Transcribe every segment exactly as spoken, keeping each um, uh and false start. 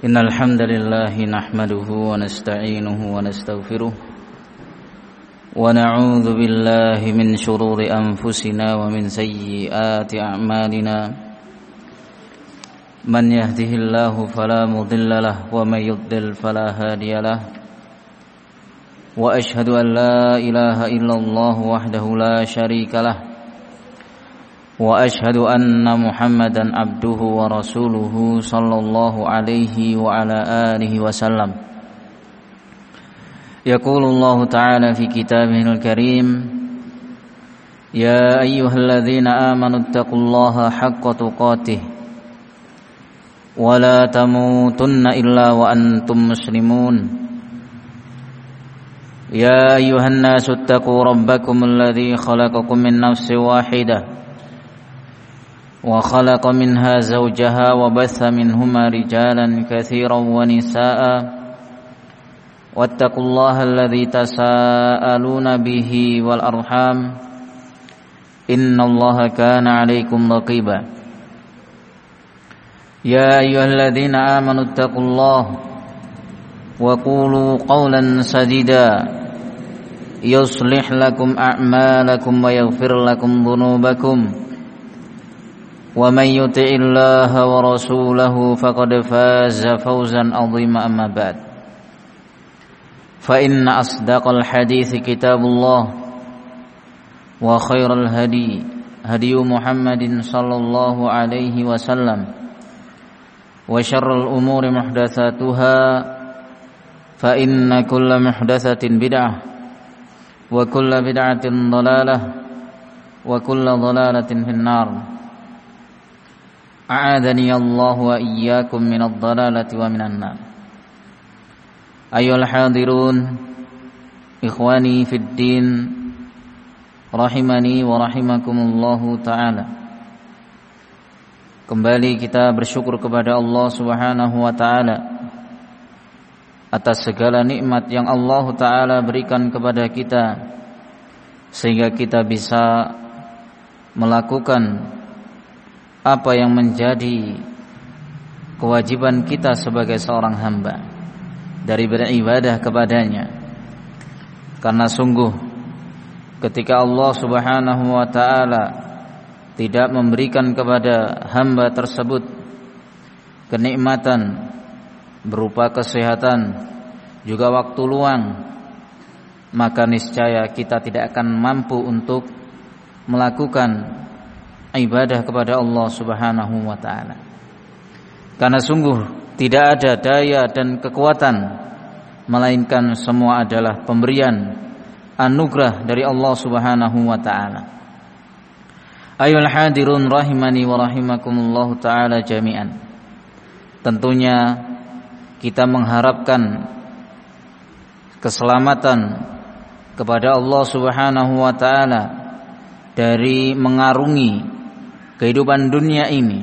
إن الحمد لله نحمده ونستعينه ونستغفره ونعوذ بالله من شرور أنفسنا ومن سيئات أعمالنا من يهده الله فلا مضل له ومن يضلل فلا هادي له وأشهد أن لا إله إلا الله وحده لا شريك له وأشهد أن محمدا عبده ورسوله صلى الله عليه وعلى آله وسلم يقول الله تعالى في كتابه الكريم يا أيها الذين آمنوا اتقوا الله حق تقاته ولا تموتن إلا وأنتم مسلمون يا أيها الناس اتقوا ربكم الذي خلقكم من نفس واحدة وخلق منها زوجها وبث منهما رجالا كثيرا ونساء واتقوا الله الذي تساءلون به والأرحام إن الله كان عليكم رقيبا يا أيها الذين آمنوا اتقوا الله وقولوا قولا سديدا يصلح لكم أعمالكم ويغفر لكم ذنوبكم ومن يطع الله ورسوله فقد فاز فوزا عظيما أما بعد فإن أصدق الحديث كتاب الله وخير الهدي هدي محمد صلى الله عليه وسلم وشر الأمور محدثاتها فإن كل محدثة بدعة وكل بدعة ضلالة وكل ضلالة في النار أعاذني الله وإياكم من الضلالة ومن النار أيها الحاضرون إخواني في الدين rahimani wa rahimakumullahu ta'ala. Kembali kita bersyukur kepada Allah Subhanahu wa ta'ala atas segala nikmat yang Allah ta'ala berikan kepada kita, sehingga kita bisa melakukan apa yang menjadi kewajiban kita sebagai seorang hamba dari beribadah kepadanya. Karena sungguh ketika Allah Subhanahu wa ta'ala tidak memberikan kepada hamba tersebut kenikmatan berupa kesehatan juga waktu luang, maka niscaya kita tidak akan mampu untuk melakukan ibadah kepada Allah Subhanahu wa ta'ala. Karena sungguh tidak ada daya dan kekuatan, melainkan semua adalah pemberian anugerah dari Allah Subhanahu wa ta'ala. Ayyuhal hadirun rahimani wa rahimakumullahu ta'ala jami'an. Tentunya kita mengharapkan keselamatan kepada Allah Subhanahu wa ta'ala dari mengarungi kehidupan dunia ini.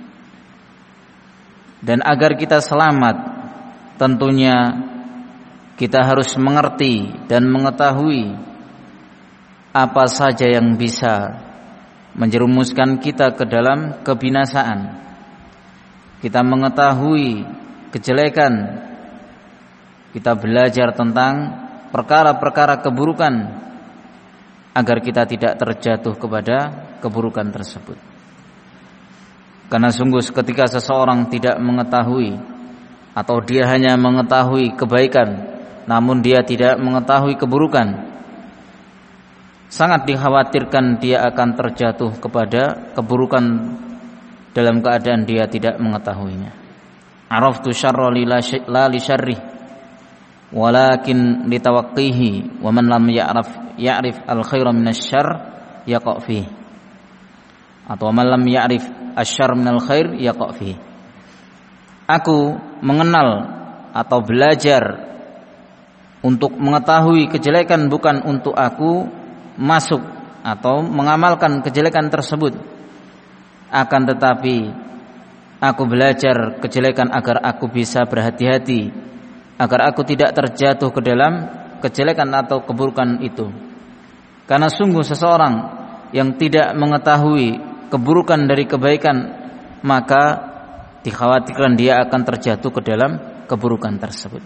Dan agar kita selamat, tentunya kita harus mengerti dan mengetahui apa saja yang bisa menjerumuskan kita ke dalam kebinasaan. Kita mengetahui kejelekan, kita belajar tentang perkara-perkara keburukan agar kita tidak terjatuh kepada keburukan tersebut. Karena sungguh ketika seseorang tidak mengetahui atau dia hanya mengetahui kebaikan namun dia tidak mengetahui keburukan, sangat dikhawatirkan dia akan terjatuh kepada keburukan dalam keadaan dia tidak mengetahuinya. Araftu syarra la li syarri walakin litawaqqihi wa man lam ya'rif ya'rif al khaira minasy syarr yaqa' fihi, atau man lam ya'rif asy-syarr minal khair yaqa' fihi. Aku mengenal atau belajar untuk mengetahui kejelekan bukan untuk aku masuk atau mengamalkan kejelekan tersebut, akan tetapi aku belajar kejelekan agar aku bisa berhati-hati, agar aku tidak terjatuh ke dalam kejelekan atau keburukan itu. Karena sungguh seseorang yang tidak mengetahui keburukan dari kebaikan, maka dikhawatirkan dia akan terjatuh ke dalam keburukan tersebut.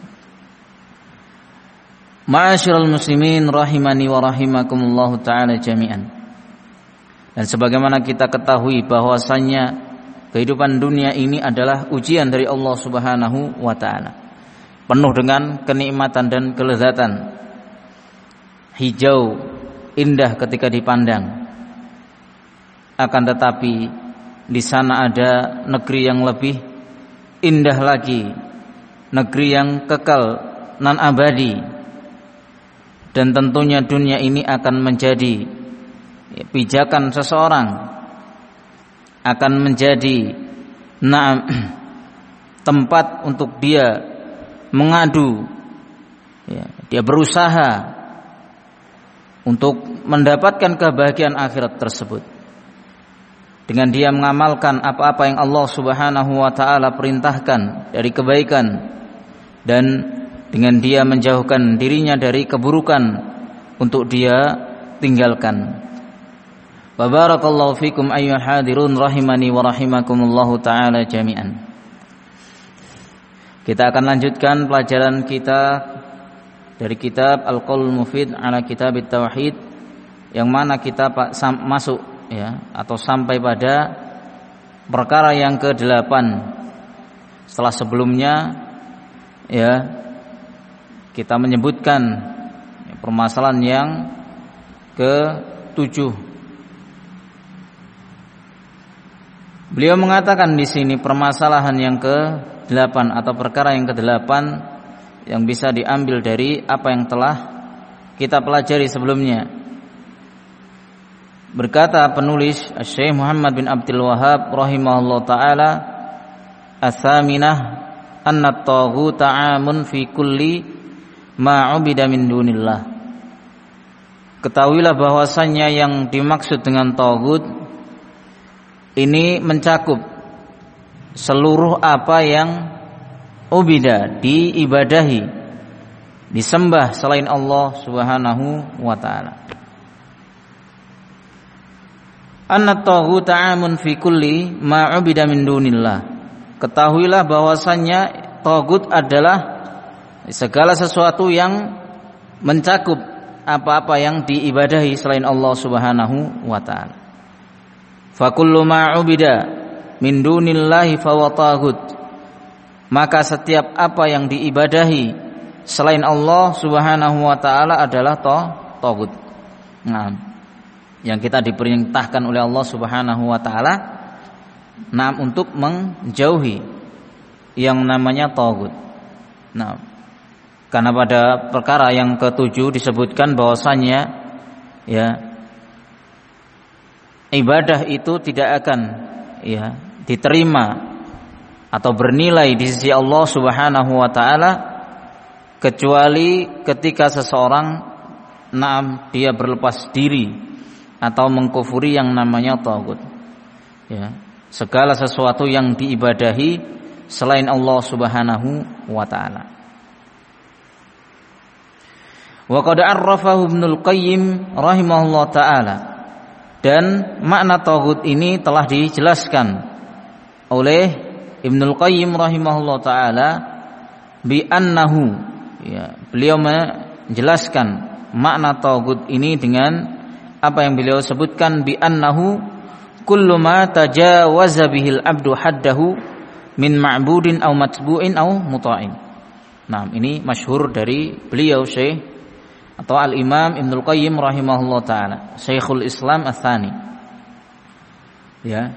Ma'asyiral muslimin rahimani wa rahimakumullahu taala jami'an. Dan sebagaimana kita ketahui bahwasanya kehidupan dunia ini adalah ujian dari Allah Subhanahu wa taala. Penuh dengan kenikmatan dan kelezatan. Hijau, indah ketika dipandang. Akan tetapi di sana ada negeri yang lebih indah lagi, negeri yang kekal nan abadi. Dan tentunya dunia ini akan menjadi pijakan seseorang, akan menjadi nah, tempat untuk dia mengadu, ya, dia berusaha untuk mendapatkan kebahagiaan akhirat tersebut dengan dia mengamalkan apa-apa yang Allah Subhanahu wa taala perintahkan dari kebaikan, dan dengan dia menjauhkan dirinya dari keburukan untuk dia tinggalkan. Wa barakallahu fikum ayyuhal hadirun rahimani wa rahimakumullahu taala jami'an. Kita akan lanjutkan pelajaran kita dari kitab Al-Qaulul Mufid ala Kitab At-Tauhid, yang mana kita masuk ya atau sampai pada perkara yang kedelapan. Setelah sebelumnya ya kita menyebutkan permasalahan yang ketujuh. Beliau mengatakan di sini permasalahan yang kedelapan atau perkara yang kedelapan yang bisa diambil dari apa yang telah kita pelajari sebelumnya. Berkata penulis Syekh Muhammad bin Abdul Wahhab rahimahullah taala, "Ats-tsaminah anna at-taghuta 'amun fi kulli ma'ubida min dunillah." Ketahuilah bahwasannya yang dimaksud dengan taghut ini mencakup seluruh apa yang ubida, diibadahi, disembah selain Allah Subhanahu wa taala. Anna at-taghuta 'amun fi kulli ma'ubida min dunillah. Ketahuilah bahwasannya taghut adalah segala sesuatu yang mencakup apa-apa yang diibadahi selain Allah Subhanahu wa taala. Fa kullu ma 'ubida min dunillahi fa huwa taghut. Maka setiap apa yang diibadahi selain Allah Subhanahu wa taala adalah taghut. Nah, yang kita diperintahkan oleh Allah Subhanahu wa taala nah untuk menjauhi yang namanya taghut. Nah, karena pada perkara yang ketujuh disebutkan bahwasannya ya ibadah itu tidak akan ya diterima atau bernilai di sisi Allah Subhanahu wa taala kecuali ketika seseorang naam dia berlepas diri atau mengkufuri yang namanya taghut. Ya, segala sesuatu yang diibadahi selain Allah Subhanahu wa taala. Wa qad 'arrafahu Ibnul Qayyim rahimahullah taala, dan makna taghut ini telah dijelaskan oleh Ibnul Qayyim rahimahullah taala bi annahu, ya, beliau menjelaskan makna taghut ini dengan apa yang beliau sebutkan bi annahu kullu ma tajawaza bihil abdu haddahu min ma'budin aw matbu'in aw muta'in. Nah, ini masyhur dari beliau Syekh atau Al-Imam Ibnul Qayyim rahimahullah taala, Syekhul Islam Ats-Tsani. Ya.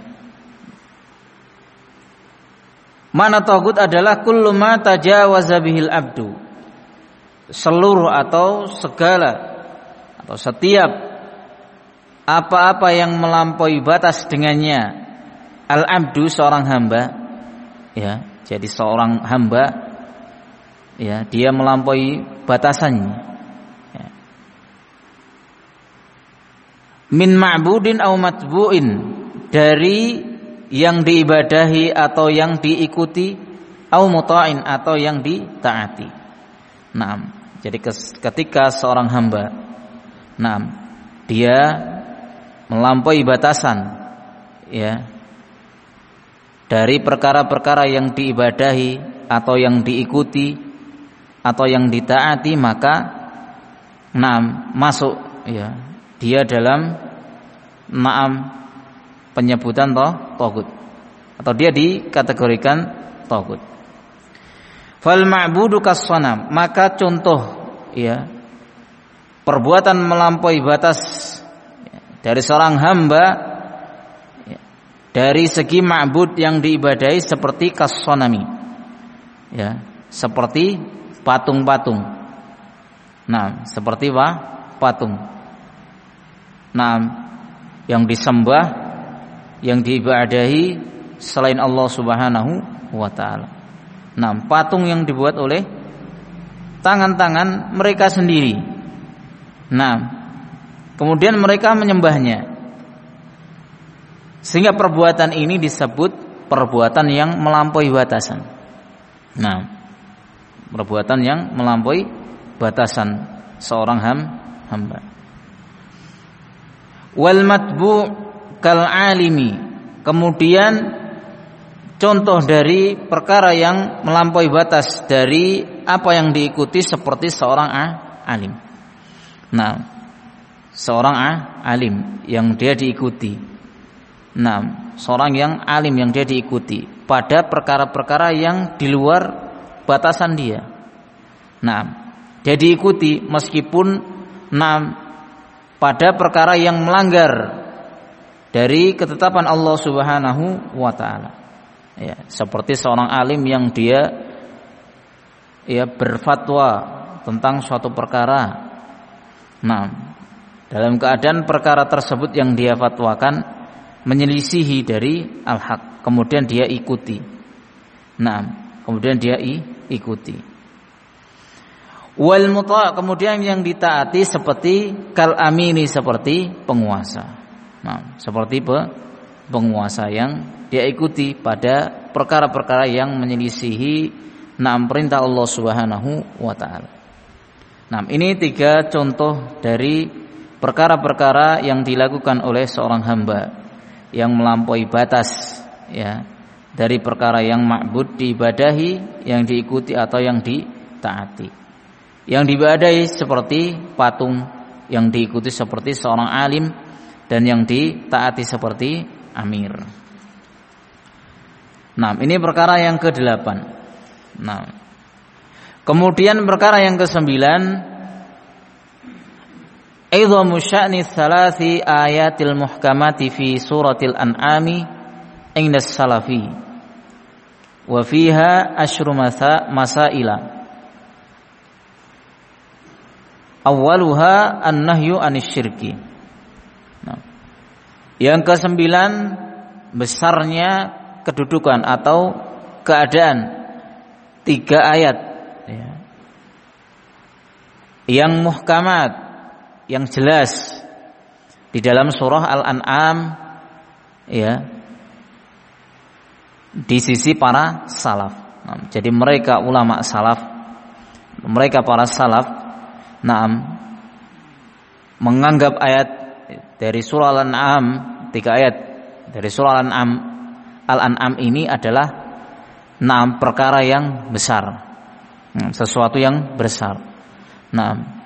Makna taghut adalah kullu ma tajawaza bihil abdu. Seluruh atau segala atau setiap apa-apa yang melampaui batas dengannya al-abdu seorang hamba, ya. Jadi seorang hamba ya, dia melampaui batasannya. Min ma'budin aw matbu'in, dari yang diibadahi atau yang diikuti, aw muta'in atau yang ditaati. Naam. Jadi ketika seorang hamba naam dia melampaui batasan ya dari perkara-perkara yang diibadahi atau yang diikuti atau yang ditaati, maka naam masuk ya dia dalam naam penyebutan toh tagut, atau dia dikategorikan tagut. Fal ma'budu kas-sanam, maka contoh ya perbuatan melampaui batas dari seorang hamba dari segi ma'bud yang diibadahi seperti kas-sanami, ya, seperti patung-patung. Nah, seperti apa? Patung. Nah, yang disembah, yang diibadahi selain Allah Subhanahu wa taala. Nah, patung yang dibuat oleh tangan-tangan mereka sendiri. Nah, kemudian mereka menyembahnya. Sehingga perbuatan ini disebut perbuatan yang melampaui batasan. Nah, perbuatan yang melampaui batasan seorang ham, hamba. Wal matbu' kal alimi. Kemudian contoh dari perkara yang melampaui batas dari apa yang diikuti seperti seorang alim. Nah, seorang alim yang dia diikuti. Nah, seorang yang alim yang dia diikuti pada perkara-perkara yang di luar batasan dia. Nah, dia diikuti meskipun nah pada perkara yang melanggar dari ketetapan Allah Subhanahu wa taala. Ya, seperti seorang alim yang dia ya berfatwa tentang suatu perkara. Nah, dalam keadaan perkara tersebut yang dia fatwakan menyelisihi dari al-haq, kemudian dia ikuti. Nah, kemudian dia ikuti. Wal muta', kemudian yang ditaati seperti kal amini, seperti penguasa. Nah, seperti penguasa yang dia ikuti pada perkara-perkara yang menyelisihi naam perintah Allah Subhanahu wa taala. Nah, ini tiga contoh dari perkara-perkara yang dilakukan oleh seorang hamba yang melampaui batas ya dari perkara yang ma'bud diibadahi, yang diikuti atau yang ditaati. Yang diibadahi seperti patung, yang diikuti seperti seorang alim, dan yang ditaati seperti amir. Nah, ini perkara yang kedelapan. Nah, kemudian perkara yang kesembilan, idhamu sya'ni thalathi ayatil muhkamati fi suratil an'ami inda salafi wa fiha asyru masaila. Awwaluha an-nahyu anisyirki. Nah, yang kesembilan, besarnya kedudukan atau keadaan tiga ayat ya, yang muhkamat, yang jelas di dalam surah Al-An'am ya, di sisi para salaf. Nah, jadi mereka ulama salaf, mereka para salaf, naam, menganggap ayat dari surah Al-An'am, tiga ayat dari surah Al-An'am, Al-An'am ini adalah naam perkara yang besar, sesuatu yang besar. Naam.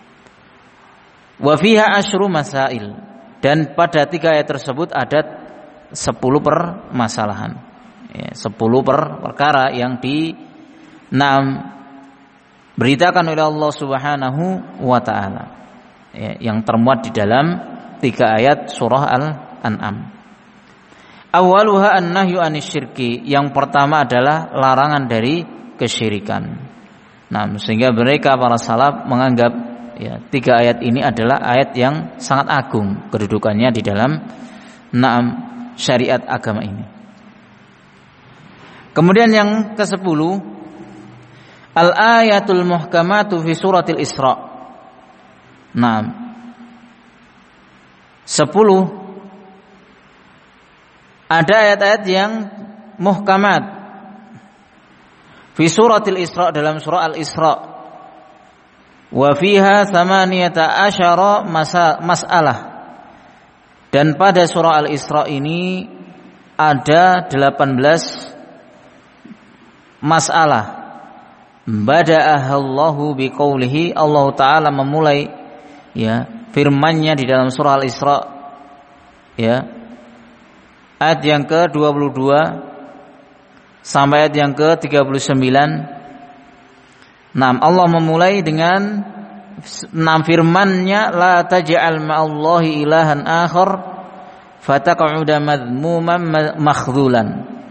Wa fiha asyru masail, dan pada tiga ayat tersebut ada sepuluh permasalahan, ya, sepuluh per perkara yang di enam beritakan oleh Allah Subhanahu wa taala, ya, yang termuat di dalam tiga ayat surah Al-An'am. Awwaluha an-nahyu anisyirki, yang pertama adalah larangan dari kesyirikan. Nah, sehingga mereka para salaf menganggap ya, tiga ayat ini adalah ayat yang sangat agung kedudukannya di dalam naam syariat agama ini. Kemudian yang kesepuluh, al-ayatul muhkamatu fi suratil Isra. Naam. Sepuluh, ada ayat-ayat yang muhkamat fi suratil Isra, dalam surah Al-Isra. Wa fiha thamaniyata asyara masalah, dan pada surah Al-Isra ini ada delapan belas masalah. Bada'ahallahu biqaulihi, Allah Ta'ala memulai ya firman-Nya di dalam surah Al-Isra ya ayat yang ke dua puluh dua sampai ayat yang ke tiga puluh sembilan. Nah, Allah memulai dengan enam firman-Nya, la taj'al ma'allahi ilahan akhar fataq'uda madhmuman makhdhulan.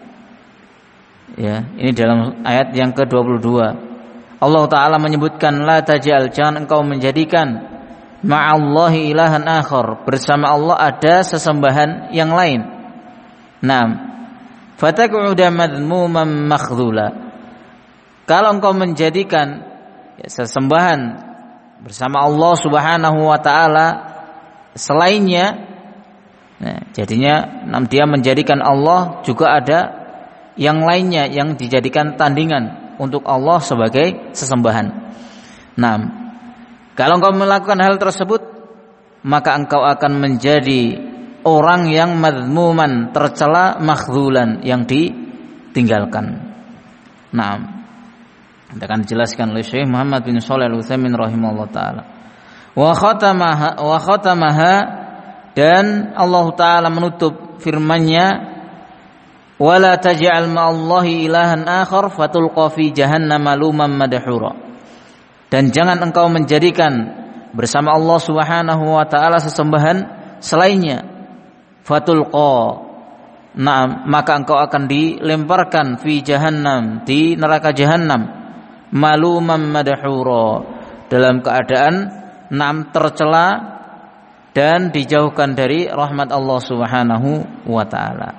Ya, ini dalam ayat yang ke dua puluh dua. Allah Ta'ala menyebutkan la taj'al, jangan engkau menjadikan ma'allahi ilahan akhar, bersama Allah ada sesembahan yang lain. Naam. Fataq'uda madhmuman makhdhula. Kalau engkau menjadikan ya, sesembahan bersama Allah Subhanahu wa taala selainnya, nah, jadinya dia menjadikan Allah juga ada yang lainnya yang dijadikan tandingan untuk Allah sebagai sesembahan. Nah, kalau engkau melakukan hal tersebut, maka engkau akan menjadi orang yang madhmuman, tercela, makhzulan, yang ditinggalkan. Nah, kita akan dijelaskan oleh Syekh Muhammad bin Shalih Al-Utsaimin rahimahullah taala. Wa khatamaha wa khatamaha, dan Allah Ta'ala menutup firman-Nya, wala taj'al ma'allahi ilahan akhar fatulqa fi jahannam maluman madhura. Dan jangan engkau menjadikan bersama Allah Subhanahu wa taala sesembahan selainnya. Fatulqa, nah, maka engkau akan dilemparkan fi jahannam, di neraka jahannam, maluman madhura, dalam keadaan nam tercela dan dijauhkan dari rahmat Allah Subhanahu wa taala.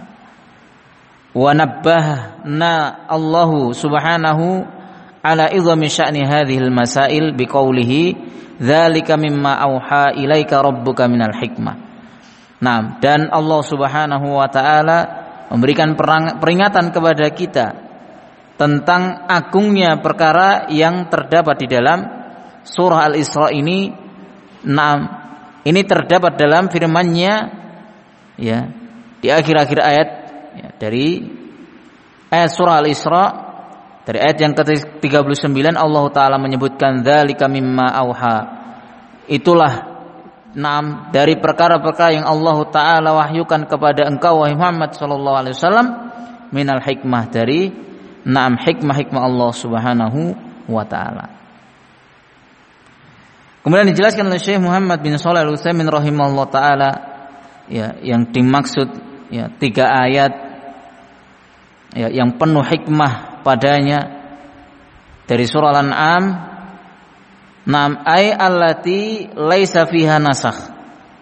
Wa nabbahna Allahu Subhanahu ala idhami sya'ni hadhil masail biqaulihi dzalika mimma auha ilaika rabbuka minal hikmah. Nah, dan Allah Subhanahu wa taala memberikan peringatan kepada kita tentang agungnya perkara yang terdapat di dalam surah Al-Isra ini. Nah, ini terdapat dalam firman-Nya ya di akhir-akhir ayat ya, dari ayat surah Al-Isra, dari ayat yang ke tiga puluh sembilan, Allah Ta'ala menyebutkan dzalika mimma auha, itulah Naam, dari perkara-perkara yang Allah Ta'ala wahyukan kepada engkau wahai Muhammad sallallahu alaihi wasallam, minal hikmah, dari naam hikmah-hikmah Allah Subhanahu wa taala. Kemudian dijelaskan oleh Syekh Muhammad bin Shalih Al-Utsaimin rahimahullah taala ya, yang dimaksud ya tiga ayat ya yang penuh hikmah padanya dari surah Al-An'am. Naam, ay allati laisa fiha nasakh.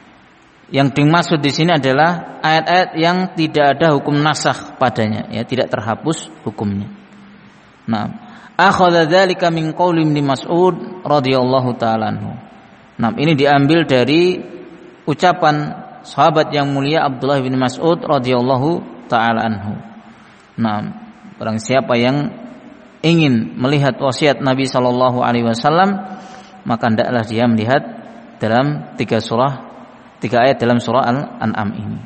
Yang dimaksud di sini adalah ayat-ayat yang tidak ada hukum nasakh padanya, ya, tidak terhapus hukumnya. Naam, akhadha dzalika min qauli Ibnu Mas'ud radhiyallahu ta'ala anhu. Naam, ini diambil dari ucapan sahabat yang mulia Abdullah bin Mas'ud radhiyallahu ta'ala anhu. Naam, barang siapa yang ingin melihat wasiat Nabi sallallahu alaihi wasallam, maka hendaklah dia melihat dalam tiga surah, tiga ayat dalam surah Al-An'am ini,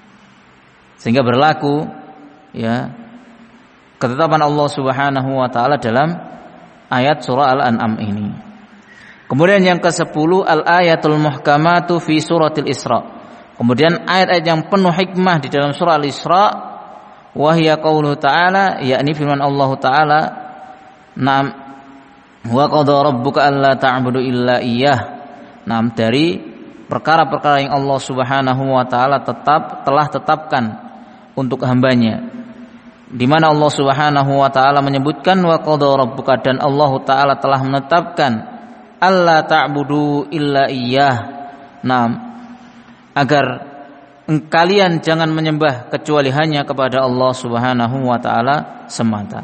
sehingga berlaku ya ketetapan Allah Subhanahu wa taala dalam ayat surah Al-An'am ini. Kemudian yang kesepuluh, al-ayatul muhkamatu fi suratil Isra. Kemudian ayat-ayat yang penuh hikmah di dalam surah Al-Isra, wa hiya qauluhu ta'ala, yakni firman Allah Ta'ala, na'am, wa qadha rabbuka alla ta'budu illa iyyah. Nah, dari perkara-perkara yang Allah Subhanahu wa taala tetap telah tetapkan untuk hambanya, di mana Allah Subhanahu wa taala menyebutkan wa qadha rabbuka, dan Allah taala telah menetapkan alla ta'budu illa iyyah. Nah, agar kalian jangan menyembah kecuali hanya kepada Allah Subhanahu wa taala semata.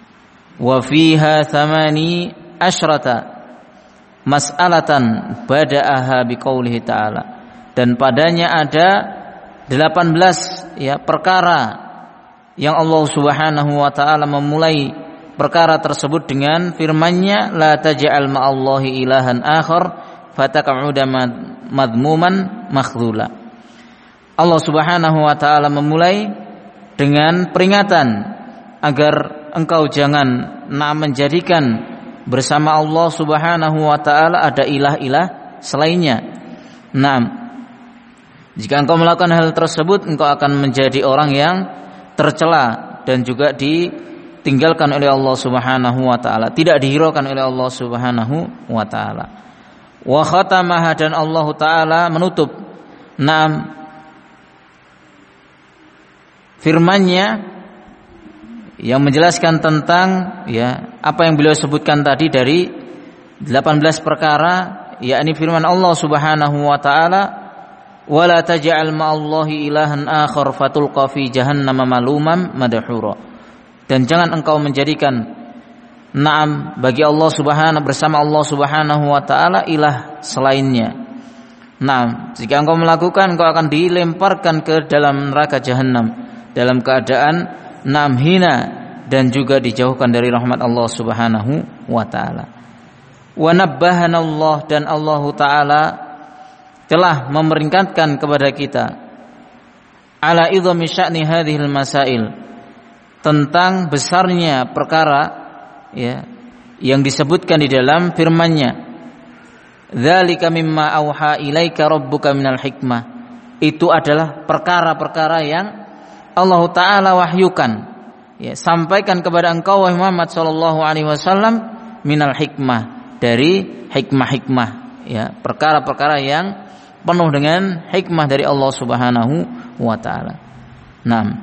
Wa fiha thamani asyrata mas'alatan bada'aha biqaulihi ta'ala, dan padanya ada delapan belas ya perkara yang Allah Subhanahu wa taala memulai perkara tersebut dengan firman-Nya, la taj'al ma'allahi ilahan akhar fataq'uda madhmuman makhdhula. Allah Subhanahu wa taala memulai dengan peringatan agar engkau jangan nah menjadikan bersama Allah Subhanahu wa taala ada ilah-ilah selainnya. Nah, jika engkau melakukan hal tersebut, engkau akan menjadi orang yang tercela dan juga ditinggalkan oleh Allah Subhanahu wa taala, tidak dihiraukan oleh Allah Subhanahu wa taala. Wa khatamaha, dan Allah taala menutup enam firman-Nya yang menjelaskan tentang ya apa yang beliau sebutkan tadi dari delapan belas perkara, yakni firman Allah Subhanahu wa taala, wala taj'al ma'allahi ilahan akhar fatulqa fi jahannam maluman madhura. Dan jangan engkau menjadikan na'am bagi Allah Subhanahu bersama Allah Subhanahu wa taala ilah selainnya. Na'am, jika engkau melakukan, engkau akan dilemparkan ke dalam neraka jahanam dalam keadaan na'am hina dan juga dijauhkan dari rahmat Allah Subhanahu wa taala. Wa nabbahana Allah, dan Allah taala telah memeringatkan kepada kita ala idhami sya'ni hadhil masail, tentang besarnya perkara ya yang disebutkan di dalam firman-Nya, dzalika mimma auha ilaika rabbuka minal hikmah. Itu adalah perkara-perkara yang Allah taala wahyukan, ya, sampaikan kepada engkau wahai Muhammad sallallahu alaihi wasallam minal hikmah, dari hikmah-hikmah, ya, perkara-perkara yang penuh dengan hikmah dari Allah Subhanahu wa taala. Naam.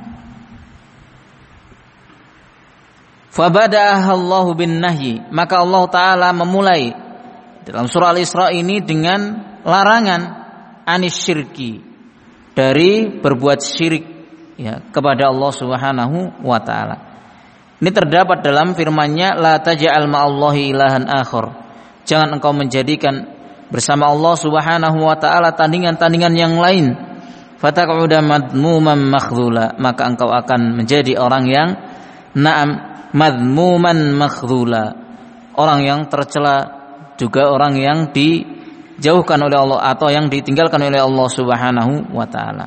Fabada'aha Allahu bin nahyi, maka Allah taala memulai dalam surah Al-Isra ini dengan larangan anis syirki, dari berbuat syirik ya kepada Allah Subhanahu wa taala. Ini terdapat dalam firman-Nya, la taj'al ma'allahi ilahan akhar. Jangan engkau menjadikan bersama Allah Subhanahu wa taala tandingan-tandingan yang lain. Fataq'uda madmuman makhdhula, maka engkau akan menjadi orang yang na'am madmuman makhdhula, orang yang tercela, juga orang yang dijauhkan oleh Allah atau yang ditinggalkan oleh Allah Subhanahu wa taala.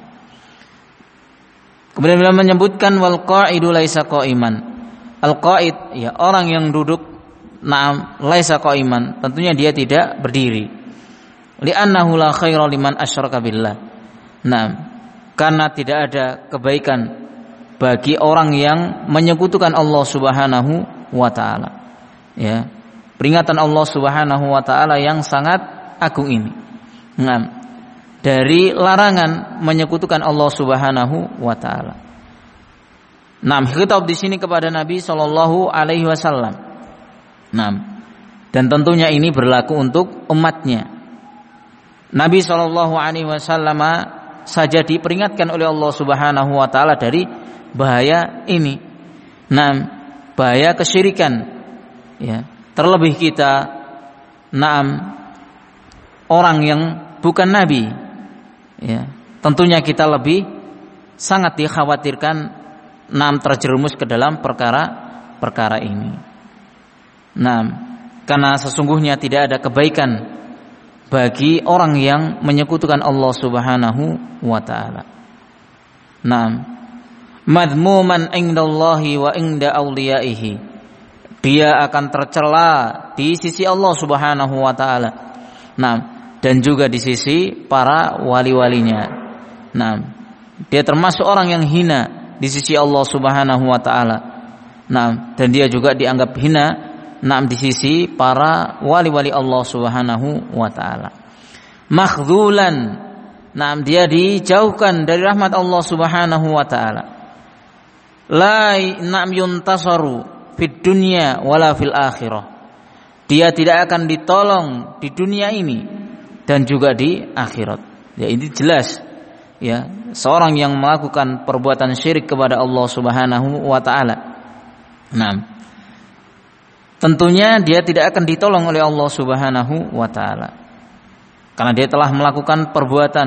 Kemudian beliau menyebutkan wal qa'idu laisa qa'iman. Al qa'id ya orang yang duduk, na'am laisa qa'iman, tentunya dia tidak berdiri. Li'annahu la khaira liman asyraka billah. Nah, karena tidak ada kebaikan bagi orang yang menyekutukan Allah Subhanahu wa taala. Ya. Peringatan Allah Subhanahu wa taala yang sangat agung ini. Nah, dari larangan menyekutukan Allah Subhanahu wa taala. Nah, khitab di sini kepada Nabi sallallahu alaihi wasallam. Nah, dan tentunya ini berlaku untuk umatnya. Nabi sallallahu alaihi wasallam saja diperingatkan oleh Allah Subhanahu wa taala dari bahaya ini. Nah, bahaya kesyirikan. Ya, terlebih kita naam orang yang bukan nabi. Ya, tentunya kita lebih sangat dikhawatirkan naam terjerumus ke dalam perkara-perkara ini. Naam, karena sesungguhnya tidak ada kebaikan bagi orang yang menyekutukan Allah Subhanahu wa taala. Naam, madmuman indallahi wa inda awliyaihi. Dia akan tercela di sisi Allah Subhanahu wa taala. Naam, dan juga di sisi para wali-walinya. Naam, dia termasuk orang yang hina di sisi Allah Subhanahu wa taala. Naam, dan dia juga dianggap hina naam di sisi para wali-wali Allah Subhanahu wa taala. Makhdhulan, naam dia dijauhkan dari rahmat Allah Subhanahu wa taala. La naam yuntasaru fid dunya wala fil akhirah. Dia tidak akan ditolong di dunia ini dan juga di akhirat. Ya, ini jelas ya, seorang yang melakukan perbuatan syirik kepada Allah Subhanahu wa taala. Naam, tentunya dia tidak akan ditolong oleh Allah Subhanahu wa taala, karena dia telah melakukan perbuatan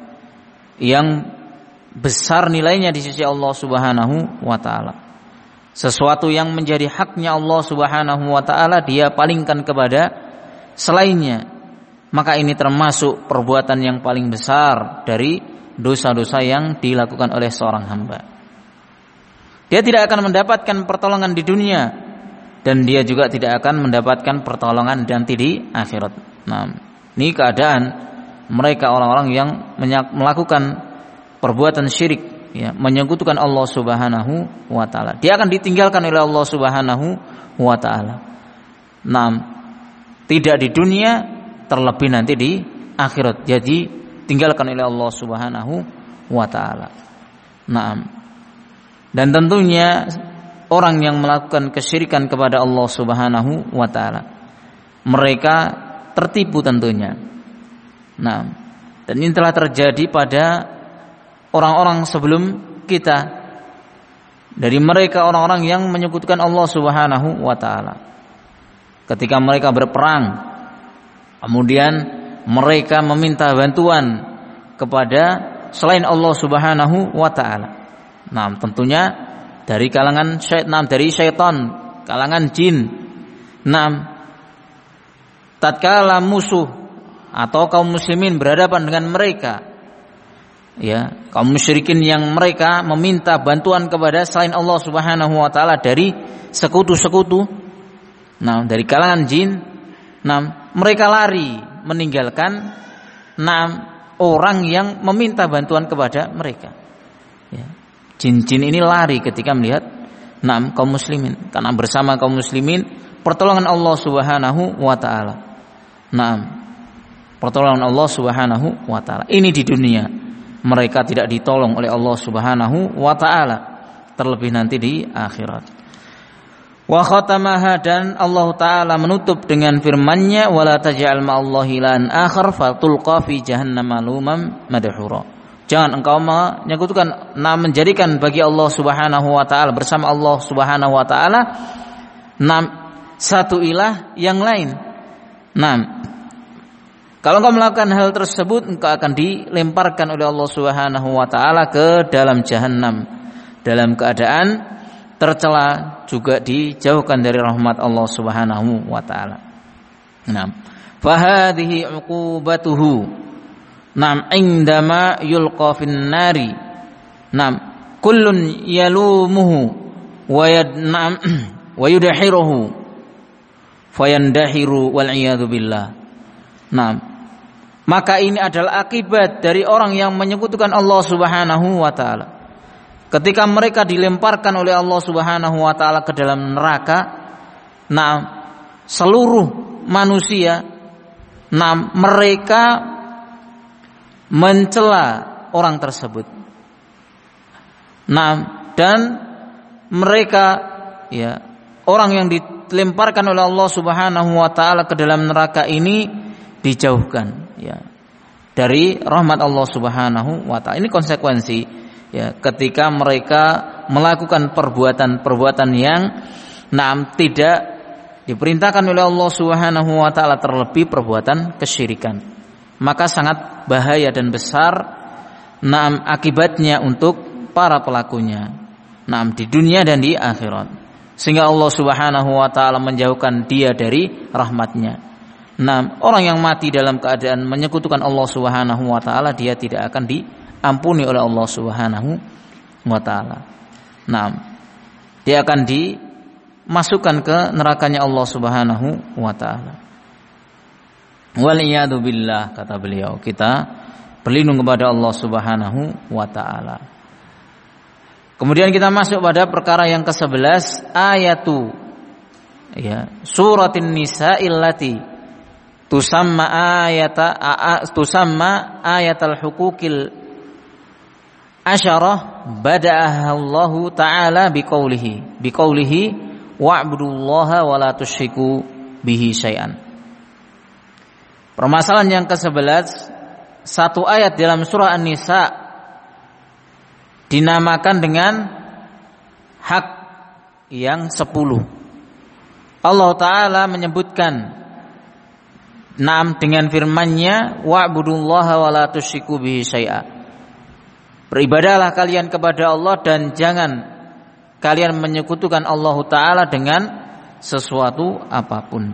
yang besar nilainya di sisi Allah Subhanahu wa taala. Sesuatu yang menjadi haknya Allah Subhanahu wa taala dia palingkan kepada selainnya. Maka ini termasuk perbuatan yang paling besar dari dosa-dosa yang dilakukan oleh seorang hamba. Dia tidak akan mendapatkan pertolongan di dunia dan dia juga tidak akan mendapatkan pertolongan nanti di akhirat. Nah, ini keadaan mereka orang-orang yang melakukan perbuatan syirik, ya, menyekutukan Allah Subhanahu wa taala. Dia akan ditinggalkan oleh Allah Subhanahu wa taala. Nah, tidak di dunia, terlebih nanti di akhirat. Jadi tinggalkan oleh Allah Subhanahu wa taala. Nah, dan tentunya orang yang melakukan kesyirikan kepada Allah Subhanahu wa taala, mereka tertipu tentunya. Nah, dan ini telah terjadi pada orang-orang sebelum kita. Dari mereka orang-orang yang menyekutukan Allah Subhanahu wa taala. Ketika mereka berperang, kemudian mereka meminta bantuan kepada selain Allah Subhanahu wa taala. Nah, tentunya dari kalangan syaitan, dari syaitan, kalangan jin. Nah, tatkala musuh atau kaum muslimin berhadapan dengan mereka, ya, kaum musyrikin yang mereka meminta bantuan kepada selain Allah Subhanahu wa taala dari sekutu-sekutu, nah, dari kalangan jin, nah, mereka lari meninggalkan enam orang yang meminta bantuan kepada mereka. Ya. Jin-jin ini lari ketika melihat enam kaum muslimin, karena bersama kaum muslimin pertolongan Allah Subhanahu wa taala. Nah, pertolongan Allah Subhanahu wa taala. Ini di dunia. Mereka tidak ditolong oleh Allah Subhanahu wa taala, terlebih nanti di akhirat. Wa khatamaha, dan Allah taala menutup dengan firman-Nya, wala taj'al ma'allahi ilahan akhar fatulqa fi jahannam maluman madhura. Jangan engkau menyekutukan, nah, menjadikan bagi Allah Subhanahu wa taala bersama Allah Subhanahu wa taala nah, satu ilah yang lain. Nah, kalau engkau melakukan hal tersebut, engkau akan dilemparkan oleh Allah Subhanahu wa taala ke dalam jahannam dalam keadaan tercela, juga dijauhkan dari rahmat Allah Subhanahu wa taala. Nah, fa hadhihi 'uqubatuhu. Nam indama yulqa fin nari. Nam kullun yalumuhu wa yadnam wa yudahiruhu fayandahiru wal iyadu billah. Nam, maka ini adalah akibat dari orang yang menyekutukan Allah Subhanahu wa taala. Ketika mereka dilemparkan oleh Allah Subhanahu wa taala ke dalam neraka, nah, seluruh manusia, nah, mereka mencela orang tersebut. Nah, dan mereka, ya, orang yang dilemparkan oleh Allah Subhanahu wa taala ke dalam neraka ini dijauhkan, ya, dari rahmat Allah Subhanahu wa taala. Ini konsekuensi, ya, ketika mereka melakukan perbuatan-perbuatan yang nah, tidak diperintahkan oleh Allah Subhanahu wa taala, terlebih perbuatan kesyirikan. Maka sangat bahaya dan besar naam akibatnya untuk para pelakunya, naam di dunia dan di akhirat, sehingga Allah Subhanahu wa taala menjauhkan dia dari rahmatnya. Naam, orang yang mati dalam keadaan menyekutukan Allah Subhanahu wa taala, dia tidak akan diampuni oleh Allah Subhanahu wa taala. Naam, dia akan dimasukkan ke nerakanya Allah Subhanahu wa taala. Waliyadu billah, kata beliau, kita berlindung kepada Allah Subhanahu wa taala. Kemudian kita masuk pada perkara yang kesebelas, ayatu, ya, suratin nisa illati tusamma ayata tusamma ayatal hukukil asyarah bada'aha Allah taala biqaulihi biqaulihi wa'budullaha wa la tusyriku bihi syai'an. Permasalahan yang kesebelas, satu ayat dalam surah An-Nisa dinamakan dengan hak yang sepuluh. Allah Ta'ala menyebutkan nam dengan firman-Nya, wa'budullaha wa la tusyriku bihi syai'a. Beribadahlah kalian kepada Allah dan jangan kalian menyekutukan Allah Ta'ala dengan sesuatu apapun.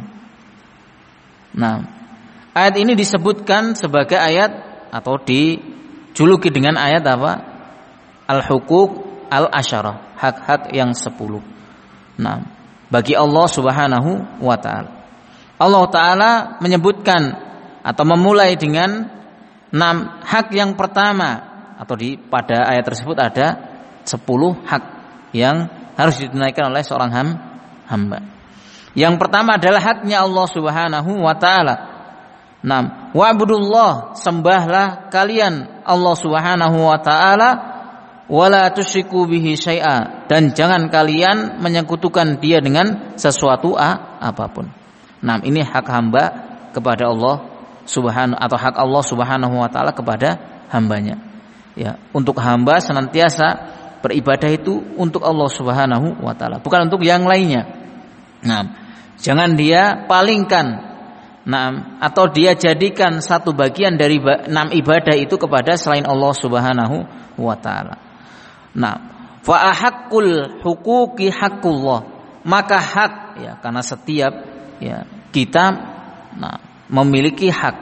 Nah, ayat ini disebutkan sebagai ayat atau dijuluki dengan ayat apa? Al-Hukuk Al-Asyarah, hak-hak yang sepuluh. Nah, bagi Allah Subhanahu wa taala. Allah taala menyebutkan atau memulai dengan enam hak yang pertama, atau di pada ayat tersebut ada sepuluh hak yang harus ditunaikan oleh seorang ham, hamba. Yang pertama adalah haknya Allah Subhanahu wa taala. Nam, wa'budullah, sembahlah kalian Allah Subhanahu wa taala, wala tusyriku bihi syai'a, dan jangan kalian menyekutukan Dia dengan sesuatu a, apapun. Nah, ini hak hamba kepada Allah Subhanahu, atau hak Allah Subhanahu wa taala kepada hambanya. Ya, untuk hamba senantiasa beribadah itu untuk Allah Subhanahu wa taala, bukan untuk yang lainnya. Nah, jangan dia palingkan, nah, atau dia jadikan satu bagian dari enam ibadah itu kepada selain Allah Subhanahu wa taala. Nah, fa ahaqqul huquqi haqqullah, maka hak, ya, karena setiap, ya, kita, nah, memiliki hak,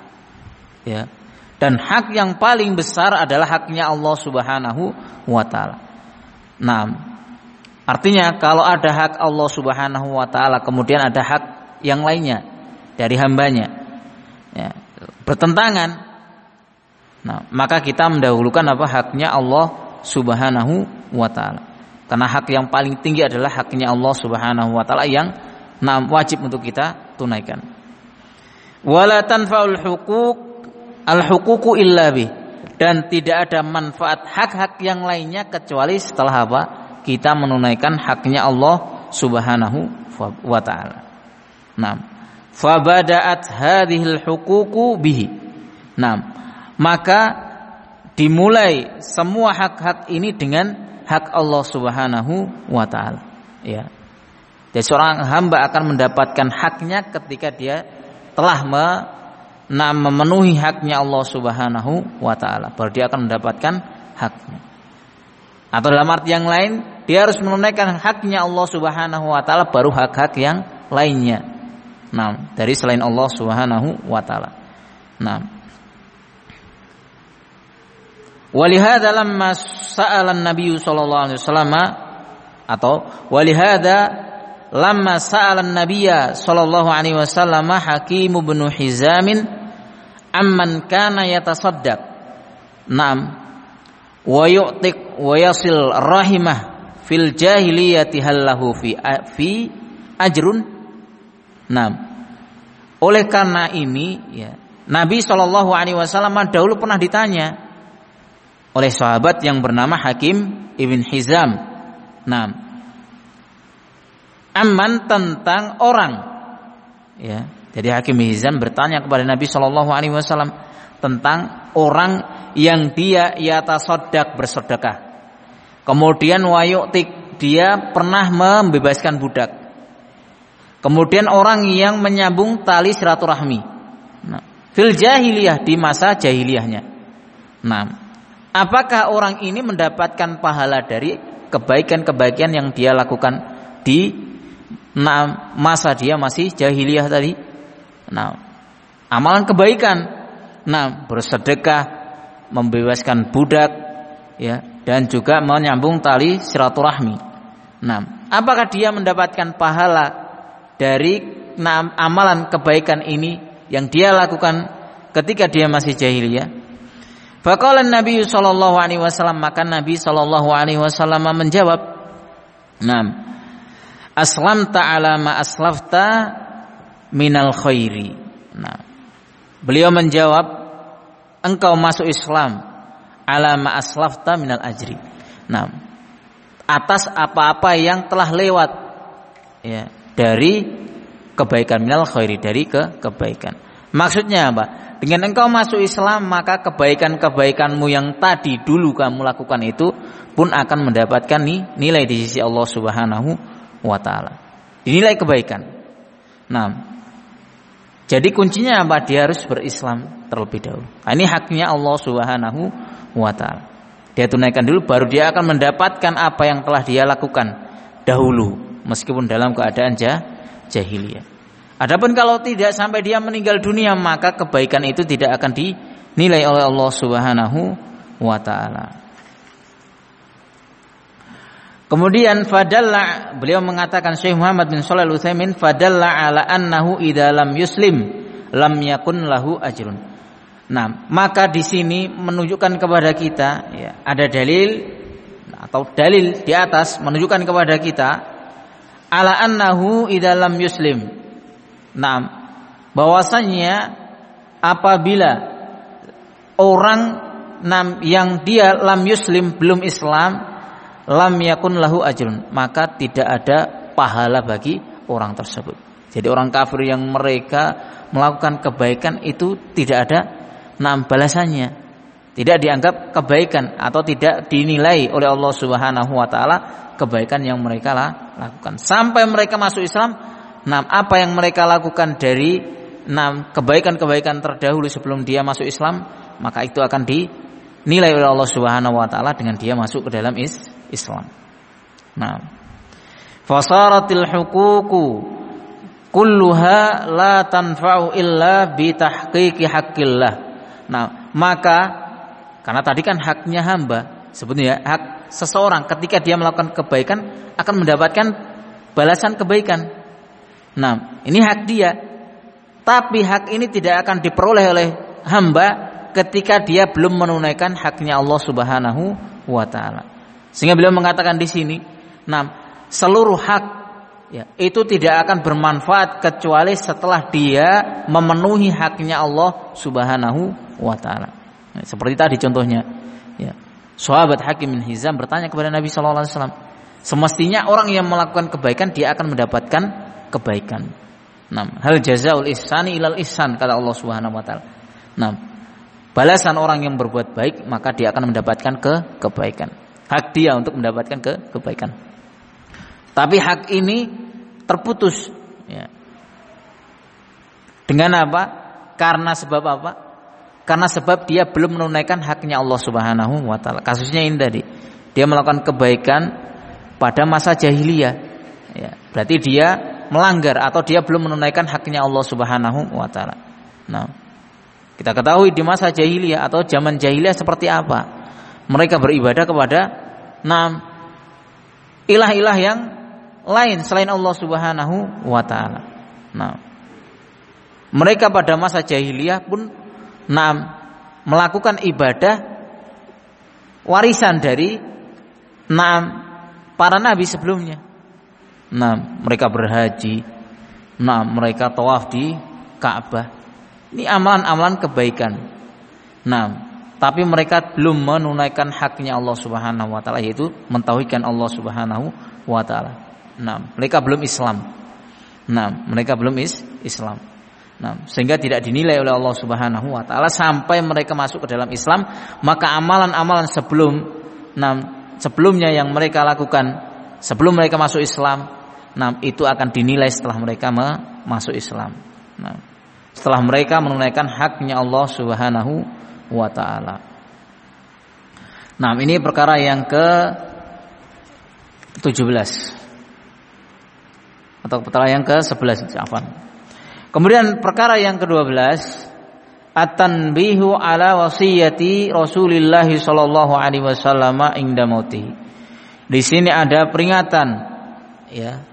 ya, dan hak yang paling besar adalah haknya Allah Subhanahu wa taala. Nah, artinya kalau ada hak Allah Subhanahu wa taala kemudian ada hak yang lainnya dari hambanya, ya, bertentangan, nah, maka kita mendahulukan apa? Haknya Allah Subhanahu wa taala. Karena hak yang paling tinggi adalah haknya Allah Subhanahu wa taala yang, nah, wajib untuk kita tunaikan. Wala tanfa'ul huquq al-huququ illa bih, dan tidak ada manfaat hak-hak yang lainnya kecuali setelah apa? Kita menunaikan haknya Allah Subhanahu wa taala. Nah, fabada'at hadhil huququ bihi. Nah, maka dimulai semua hak-hak ini dengan hak Allah Subhanahu wa taala, ya. Jadi seorang hamba akan mendapatkan haknya ketika dia telah me, nah, memenuhi haknya Allah Subhanahu wa taala, baru dia akan mendapatkan haknya. Atau dalam arti yang lain, dia harus menunaikan haknya Allah Subhanahu wa taala baru hak-hak yang lainnya, nah, dari selain Allah Subhanahu wa taala. Nah, walihada lamma sa'ala an-nabiy sallallahu alaihi wasallam, atau walihada lamma sa'ala an-nabiy sallallahu alaihi wasallam Hakim bin Hizam amman kana yatasaddaq, na'am, wa yu'tiq wa yasil rahimah fil jahiliyati hallahu fi fi ajrun. Nah, oleh karena ini, ya, Nabi shallallahu alaihi wasallam dahulu pernah ditanya oleh sahabat yang bernama Hakim ibn Hizam. Nah, aman tentang orang, ya. Jadi Hakim ibn Hizam bertanya kepada Nabi shallallahu alaihi wasallam tentang orang yang dia yatasaddaq, bersedekah. Kemudian wayu'tik, dia pernah membebaskan budak. Kemudian orang yang menyambung tali silaturahmi. Nah, fil jahiliyah, di masa jahiliyahnya. Nah, apakah orang ini mendapatkan pahala dari kebaikan-kebaikan yang dia lakukan di, nah, masa dia masih jahiliyah tadi? Nah, amalan kebaikan, nah, bersedekah, membebaskan budak, ya, dan juga menyambung tali silaturahmi. Nah, apakah dia mendapatkan pahala dari, nah, amalan kebaikan ini yang dia lakukan ketika dia masih jahiliyah? Faqala Nabi sallallahu alaihi wasallam, maka Nabi sallallahu alaihi wasallam menjawab, "Naam, aslamta ala ma aslafta minal khairi." Nah, beliau menjawab, engkau masuk Islam ala ma aslafta minal ajri. Nah, atas apa-apa yang telah lewat, ya, dari kebaikan, minal khairi, dari ke kebaikan. Maksudnya apa? Dengan engkau masuk Islam, maka kebaikan-kebaikanmu yang tadi dulu kamu lakukan itu pun akan mendapatkan nilai di sisi Allah Subhanahu wa taala. Dinilai kebaikan. Nah, jadi kuncinya apa? Dia harus berislam terlebih dahulu. Nah, ini haknya Allah Subhanahu wa taala. Dia tunaikan dulu, baru dia akan mendapatkan apa yang telah dia lakukan dahulu, meskipun dalam keadaan jahiliyah. Adapun kalau tidak sampai dia meninggal dunia, maka kebaikan itu tidak akan dinilai oleh Allah Subhanahu wa taala. Kemudian fadalla, beliau mengatakan Syekh Muhammad bin Shalih Al-Utsaimin, fadalla ala annahu idza lam yuslim lam yakun lahu ajrun. Nah, maka di sini menunjukkan kepada kita, ya, ada dalil atau dalil di atas menunjukkan kepada kita ala annahu idza lam yuslim. Nah, bahwasanya apabila orang nam yang dia lam yuslim belum Islam, lam yakun lahu ajrun, maka tidak ada pahala bagi orang tersebut. Jadi orang kafir yang mereka melakukan kebaikan itu tidak ada nam balasannya, tidak dianggap kebaikan atau tidak dinilai oleh Allah Subhanahu wa taala kebaikan yang mereka lakukan sampai mereka masuk Islam. Nam apa yang mereka lakukan dari nam kebaikan-kebaikan terdahulu sebelum dia masuk Islam, maka itu akan dinilai oleh Allah Subhanahu wa taala dengan dia masuk ke dalam is Islam. Nah, fasaratil huququ kulluha la tanfa'u illa bi tahqiqi haqqillah. Nah, maka karena tadi kan haknya hamba, sebetulnya hak seseorang ketika dia melakukan kebaikan akan mendapatkan balasan kebaikan. Nah, ini hak dia. Tapi hak ini tidak akan diperoleh oleh hamba ketika dia belum menunaikan haknya Allah Subhanahu wa taala. Sehingga beliau mengatakan di sini, nah, seluruh hak, ya, itu tidak akan bermanfaat kecuali setelah dia memenuhi haknya Allah Subhanahu wa taala. Nah, seperti tadi contohnya, ya. Sahabat Hakim bin Hizam bertanya kepada Nabi sallallahu alaihi wasallam, semestinya orang yang melakukan kebaikan dia akan mendapatkan kebaikan. Nah, hal jazaul ihsani ilal ihsan, kata Allah Subhanahu wa taala. Nah, balasan orang yang berbuat baik maka dia akan mendapatkan ke kebaikan. Hak dia untuk mendapatkan ke kebaikan. Tapi hak ini terputus, ya. Dengan apa? Karena sebab apa? Karena sebab dia belum menunaikan haknya Allah Subhanahu wa taala. Kasusnya ini tadi. Dia melakukan kebaikan pada masa jahiliyah, ya. Berarti dia melanggar atau dia belum menunaikan haknya Allah Subhanahu wa taala. Nah, kita ketahui di masa jahiliyah atau zaman jahiliyah seperti apa? Mereka beribadah kepada enam ilah-ilah yang lain selain Allah Subhanahu wa taala. Nah, mereka pada masa jahiliyah pun enam melakukan ibadah warisan dari enam para nabi sebelumnya. Nah, mereka berhaji, nah, mereka tawaf di Ka'bah. Ini amalan-amalan kebaikan. Nah, tapi mereka belum menunaikan haknya Allah Subhanahu wa taala, yaitu mentauhidkan Allah Subhanahu wa taala. Nah, mereka belum Islam. Nah, mereka belum is Islam. Nah, sehingga tidak dinilai oleh Allah Subhanahu wa taala sampai mereka masuk ke dalam Islam, maka amalan-amalan sebelum nah, sebelumnya yang mereka lakukan sebelum mereka masuk Islam, nah, itu akan dinilai setelah mereka masuk Islam. Nah, setelah mereka menunaikan haknya Allah Subhanahu wa ta'ala. Nah, ini perkara yang ke tujuh belas atau perkara yang ke sebelas, afwan. Kemudian perkara yang ke dua belas, at-tanbihu ala wasiyati Rasulillah sallallahu alaihi wasallam inda mautih. Di sini ada peringatan, ya.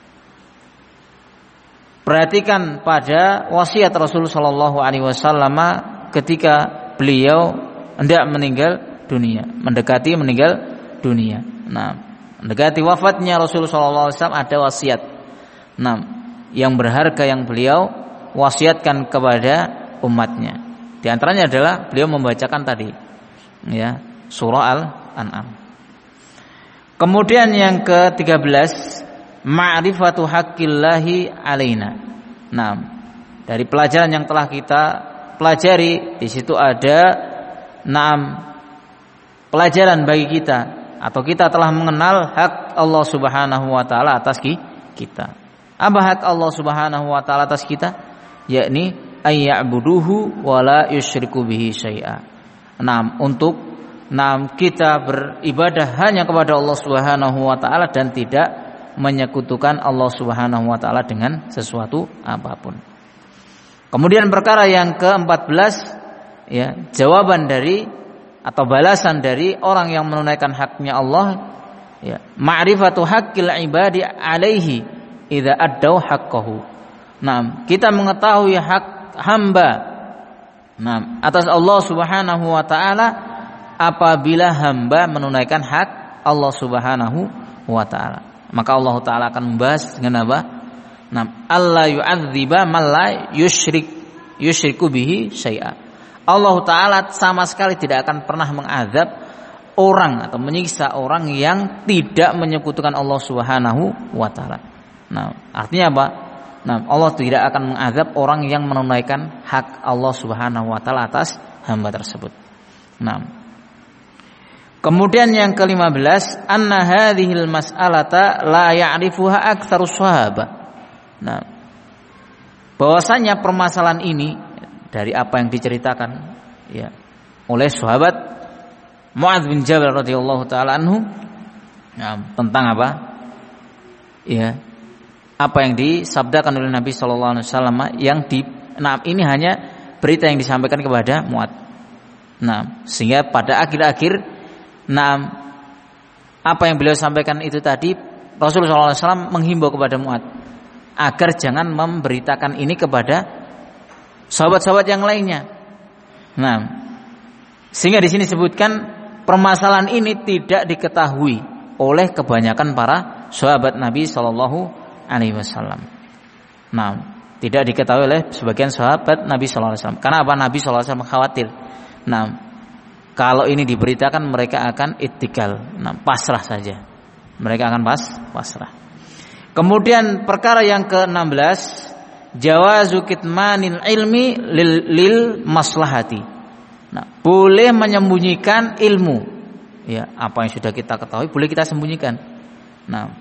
Perhatikan pada wasiat Rasul sallallahu alaihi wasallam ketika beliau hendak meninggal dunia, mendekati meninggal dunia. Nah, mendekati wafatnya Rasulullah shallallahu alaihi wasallam ada wasiat. Nah, yang berharga yang beliau wasiatkan kepada umatnya. Di antaranya adalah beliau membacakan tadi, ya, surah Al-An'am. Kemudian yang ke tiga belas, ma'rifatu haqqillahi alaina. Nah, dari pelajaran yang telah kita pelajari, di situ ada enam pelajaran bagi kita, atau kita telah mengenal hak Allah Subhanahu wa taala atas kita. Apa hak Allah Subhanahu wa taala atas kita? Yakni ayya'buduhu wa la yusyriku bihi syai'a. Enam, untuk enam kita beribadah hanya kepada Allah Subhanahu wa taala dan tidak menyekutukan Allah Subhanahu wa taala dengan sesuatu apapun. Kemudian perkara yang ke empat belas, ya, jawaban dari atau balasan dari orang yang menunaikan haknya Allah Ya, ma'rifatu haqqil ibadi alaihi idza addau haqqahu. Nah, kita mengetahui hak hamba nah, atas Allah Subhanahu wa taala apabila hamba menunaikan hak Allah Subhanahu wa taala. Maka Allah taala akan membahas dengan apa? Nah, Allah yu'adziba man la yusyrik yusyriku bihi syai'a. Allah taala sama sekali tidak akan pernah mengazab orang atau menyiksa orang yang tidak menyekutukan Allah Subhanahu wa taala. Nah, artinya apa? Nah, Allah tidak akan mengazab orang yang menunaikan hak Allah Subhanahu wa taala atas hamba tersebut. Nah. Kemudian yang kelima belas, anna hadhil mas'alata la ya'rifuha aktsarus sahabah. Nah, bahwasanya permasalahan ini dari apa yang diceritakan ya oleh sahabat Mu'adz bin Jabal radhiyallahu taala anhu nah, tentang apa? Ya, apa yang disabdakan oleh Nabi sallallahu alaihi wasallam yang di nah ini hanya berita yang disampaikan kepada Mu'adz. Nah, sehingga pada akhir-akhir nah apa yang beliau sampaikan itu tadi Rasulullah sallallahu alaihi wasallam menghimbau kepada Mu'adz agar jangan memberitakan ini kepada sahabat-sahabat yang lainnya. Nah, sehingga di sini disebutkan permasalahan ini tidak diketahui oleh kebanyakan para sahabat Nabi Shallallahu Alaihi Wasallam. Nah, tidak diketahui oleh sebagian sahabat Nabi Shallallahu Alaihi Wasallam. Karena apa? Nabi Shallallahu Alaihi Wasallam khawatir. Nah, kalau ini diberitakan mereka akan ittikal, nah, pasrah saja. Mereka akan pas, pasrah. Kemudian perkara yang ke enam belas, jawazu kitmanil ilmi lil, lil maslahati. Nah, boleh menyembunyikan ilmu. Ya, apa yang sudah kita ketahui boleh kita sembunyikan. Nah,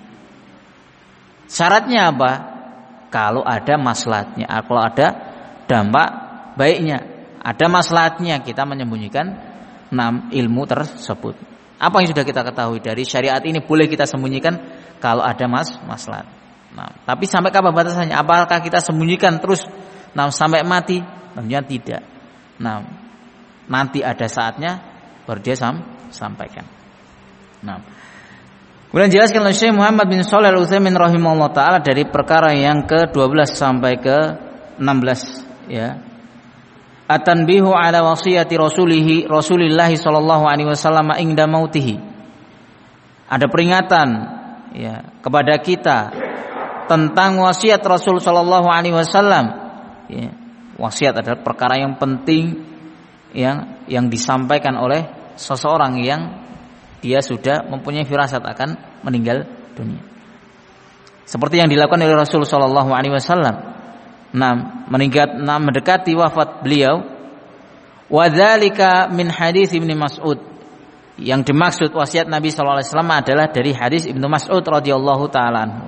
syaratnya apa? Kalau ada maslahatnya, kalau ada dampak baiknya, ada maslahatnya kita menyembunyikan enam ilmu tersebut. Apa yang sudah kita ketahui dari syariat ini boleh kita sembunyikan kalau ada mas maslahat. Nah, tapi sampai kapan batasannya? Apakah kita sembunyikan terus nah, sampai mati? Tentunya tidak. Nah, nanti ada saatnya baru dia sam, sampaikan. Nah, kemudian jelaskan oleh Syekh Muhammad bin Shalih Al-Utsaimin rahimahullah taala dari perkara yang ke dua belas sampai ke enam belas ya. At-tanbihu ala wasiyati rasulihi Rasulillah sallallahu alaihi wasallam inda mautihi. Ada peringatan ya kepada kita tentang wasiat Rasul sallallahu alaihi wasallam. Ya, wasiat adalah perkara yang penting yang yang disampaikan oleh seseorang yang dia sudah mempunyai firasat akan meninggal dunia. Seperti yang dilakukan oleh Rasul sallallahu alaihi wasallam. Nah, meningkat nah, mendekati wafat beliau. Wa dzalika min hadis Ibnu Mas'ud. Yang dimaksud wasiat Nabi sallallahu alaihi wasallam adalah dari hadis Ibnu Mas'ud radhiyallahu taala anhu.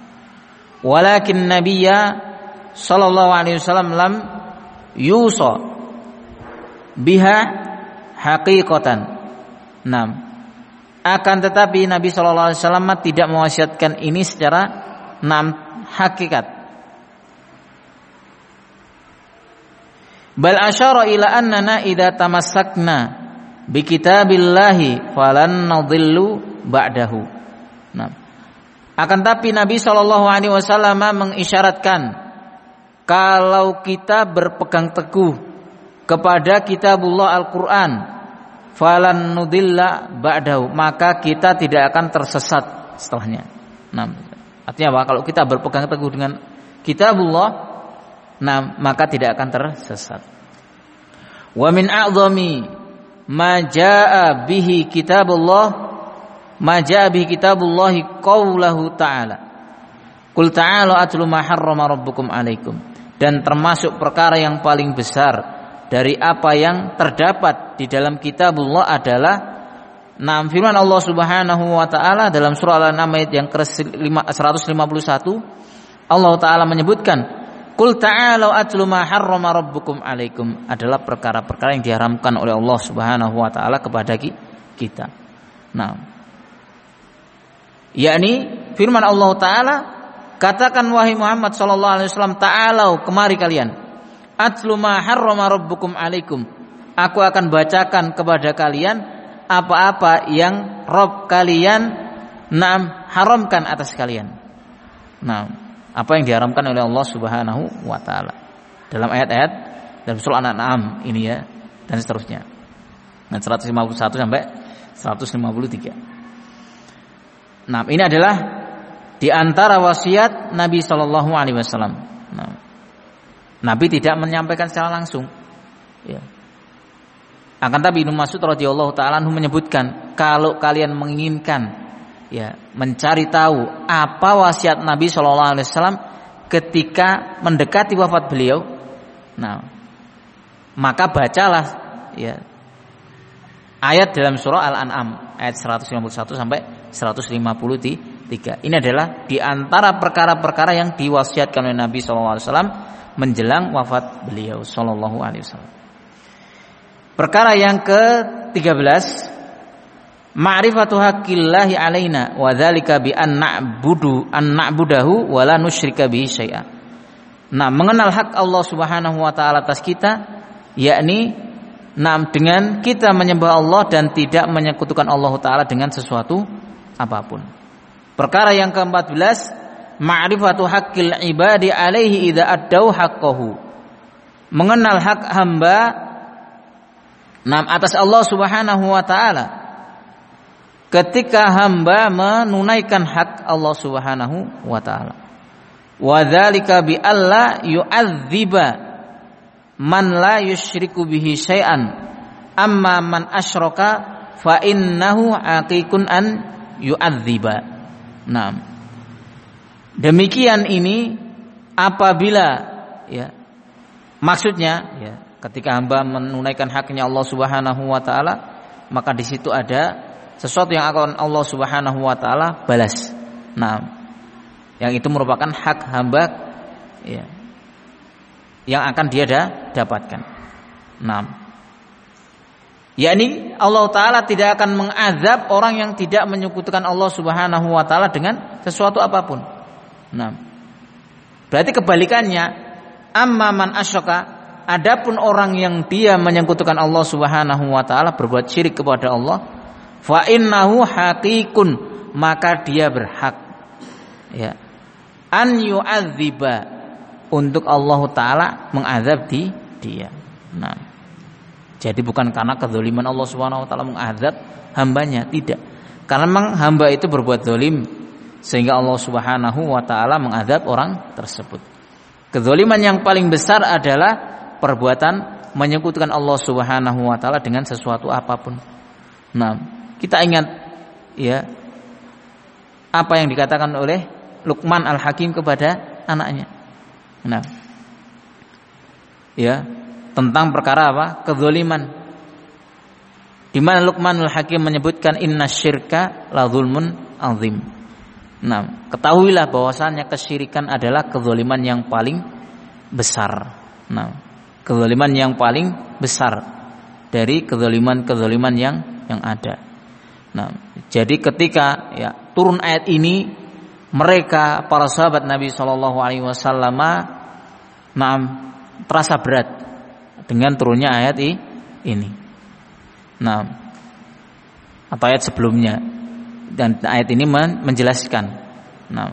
Walakin Nabiyya sallallahu alaihi wasallam lam yusa biha haqiqatan. Nah, akan tetapi Nabi sallallahu alaihi wasallam tidak mewasiatkan ini secara nam hakikat. Bal asyara ila annana idza tamassakna bi kitabillahi falan nadhillu ba'dahu. Nah, akan tapi Nabi sallallahu alaihi wasallam mengisyaratkan kalau kita berpegang teguh kepada kitabullah Al-Quran falan nudilla ba'dahu, maka kita tidak akan tersesat setelahnya. Nah, artinya apa? Kalau kita berpegang teguh dengan kitabullah, nah, maka tidak akan tersesat. Wa min a'zami ma jaa'a bihi kitabullah ma jaa'a bihi kitabullahi qaulahu ta'ala. Qul ta'alu atlu ma harrama rabbukum 'alaikum. Dan termasuk perkara yang paling besar dari apa yang terdapat di dalam kitabullah adalah nam firman Allah Subhanahu wa taala dalam surah Al-An'am ayat yang ke seratus lima puluh satu. Allah taala menyebutkan qul ta'alu atlu ma harrama rabbukum 'alaikum adalah perkara-perkara yang diharamkan oleh Allah Subhanahu wa taala kepada kita. Nah, yakni firman Allah taala, katakan wahai Muhammad sallallahu alaihi wasallam, ta'alau, kemari kalian. Atlu ma harrama rabbukum 'alaikum. Aku akan bacakan kepada kalian apa-apa yang Rabb kalian Naam, haramkan atas kalian. Nah, apa yang diharamkan oleh Allah Subhanahu wa taala dalam ayat-ayat dalam surah Al-An'am ini ya, dan seterusnya. Nah, seratus lima puluh satu sampai seratus lima puluh tiga. Nah, ini adalah di antara wasiat Nabi sallallahu alaihi wasallam. Nah, Nabi tidak menyampaikan secara langsung. Ya. Akan tapi Ibnu Mas'ud radhiyallahu taala anhu menyebutkan, kalau kalian menginginkan ya mencari tahu apa wasiat Nabi sallallahu alaihi wasallam ketika mendekati wafat beliau, nah maka bacalah ya ayat dalam surah Al-An'am ayat seratus lima puluh satu sampai seratus lima puluh tiga. Ini adalah di antara perkara-perkara yang diwasiatkan oleh Nabi sallallahu alaihi wasallam menjelang wafat beliau sallallahu alaihi wasallam. Perkara yang ke tiga belas, ma'rifatu haqqillahi alaina wa dzalika bi an na'budu an na'budahu wa la nusyrika bihi syai'a. Nah, mengenal hak Allah Subhanahu wa taala atas kita, yakni nah dengan kita menyembah Allah dan tidak menyekutukan Allah taala dengan sesuatu apapun. Perkara yang ke empat belas, ma'rifatu haqqil ibadi alaihi idza addau haqqahu. Mengenal hak hamba nah atas Allah Subhanahu wa taala ketika hamba menunaikan hak Allah Subhanahu wa taala. Wa dzalika bi alla yu'adziba man la yusyriku bihi syai'an amma man asyraka fa innahu aqiqun an yu'adziba. Nah, demikian ini apabila ya maksudnya ya ketika hamba menunaikan haknya Allah Subhanahu wa taala, maka di situ ada sesuatu yang akan Allah Subhanahu wa taala balas. Nah, yang itu merupakan hak hamba ya, yang akan dia dapatkan. Nah, yakni Allah taala tidak akan mengazab orang yang tidak menyekutukan Allah Subhanahu wa taala dengan sesuatu apapun. Nah, berarti kebalikannya, amma man asyraka, adapun orang yang dia menyekutukan Allah Subhanahu wa taala, berbuat syirik kepada Allah, fa innahu haqiqun, maka dia berhak ya an yu'adziba, untuk Allah taala mengazab di dia. Nah, jadi bukan karena kezaliman Allah Subhanahu wa taala mengazab hambanya, tidak. Karena memang hamba itu berbuat zalim sehingga Allah Subhanahu wa taala mengazab orang tersebut. Kezaliman yang paling besar adalah perbuatan menyekutukan Allah Subhanahu wa taala dengan sesuatu apapun. Nah, kita ingat ya apa yang dikatakan oleh Luqman Al-Hakim kepada anaknya. Nah, ya, tentang perkara apa? Kezaliman. Di mana Luqman Al-Hakim menyebutkan innasyirka la dzulmun azim. Nah, ketahuilah bahwasanya kesyirikan adalah kezaliman yang paling besar. Nah, kezaliman yang paling besar dari kezaliman-kezaliman yang yang ada. Nah, jadi ketika ya turun ayat ini, mereka para sahabat Nabi Shallallahu Alaihi Wasallam, nah, terasa berat dengan turunnya ayat ini. Nah, atau ayat sebelumnya, dan ayat ini menjelaskan. Nah,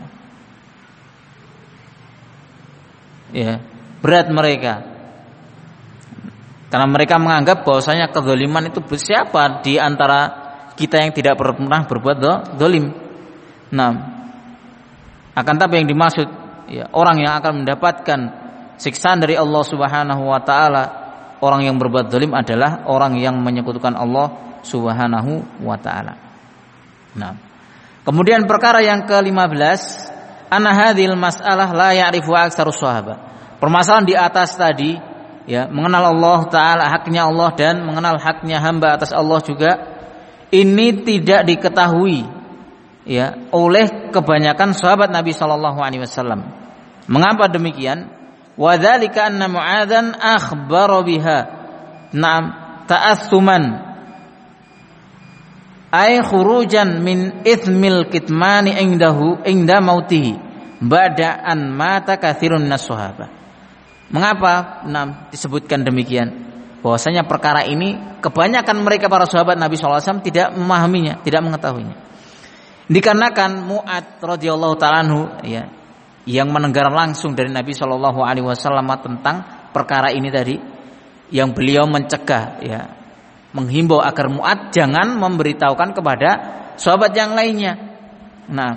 ya berat mereka. Karena mereka menganggap bahwasanya kezaliman itu siapa di antara kita yang tidak pernah berbuat zalim. Nah, akan tapi yang dimaksud ya, orang yang akan mendapatkan siksaan dari Allah Subhanahu wa taala, orang yang berbuat zalim adalah orang yang menyekutukan Allah Subhanahu wa taala. Nah, kemudian perkara yang ke lima belas, anna hadhil mas'alah la ya'rifu aktsarus sahabat. Permasalahan di atas tadi ya, mengenal Allah taala, haknya Allah dan mengenal haknya hamba atas Allah juga, ini tidak diketahui ya oleh kebanyakan sahabat Nabi sallallahu alaihi wasallam. Mengapa demikian? Wa dzalika anna Mu'adzan akhbara biha na'am ta'assuman ay khurujan min itsmil kitmani indahu inda mautihi ba'da an mata katsirun nas sahabah. Mengapa nah, disebutkan demikian? Bahwasanya perkara ini kebanyakan mereka para sahabat Nabi sallallahu alaihi wasallam tidak memahaminya, tidak mengetahuinya. Dikarenakan Mu'adz radhiyallahu ta'ala anhu ya, yang mendengar langsung dari Nabi Shallallahu alaihi wasallam tentang perkara ini tadi, yang beliau mencegah ya, menghimbau agar Mu'adz jangan memberitahukan kepada sahabat yang lainnya. Nah,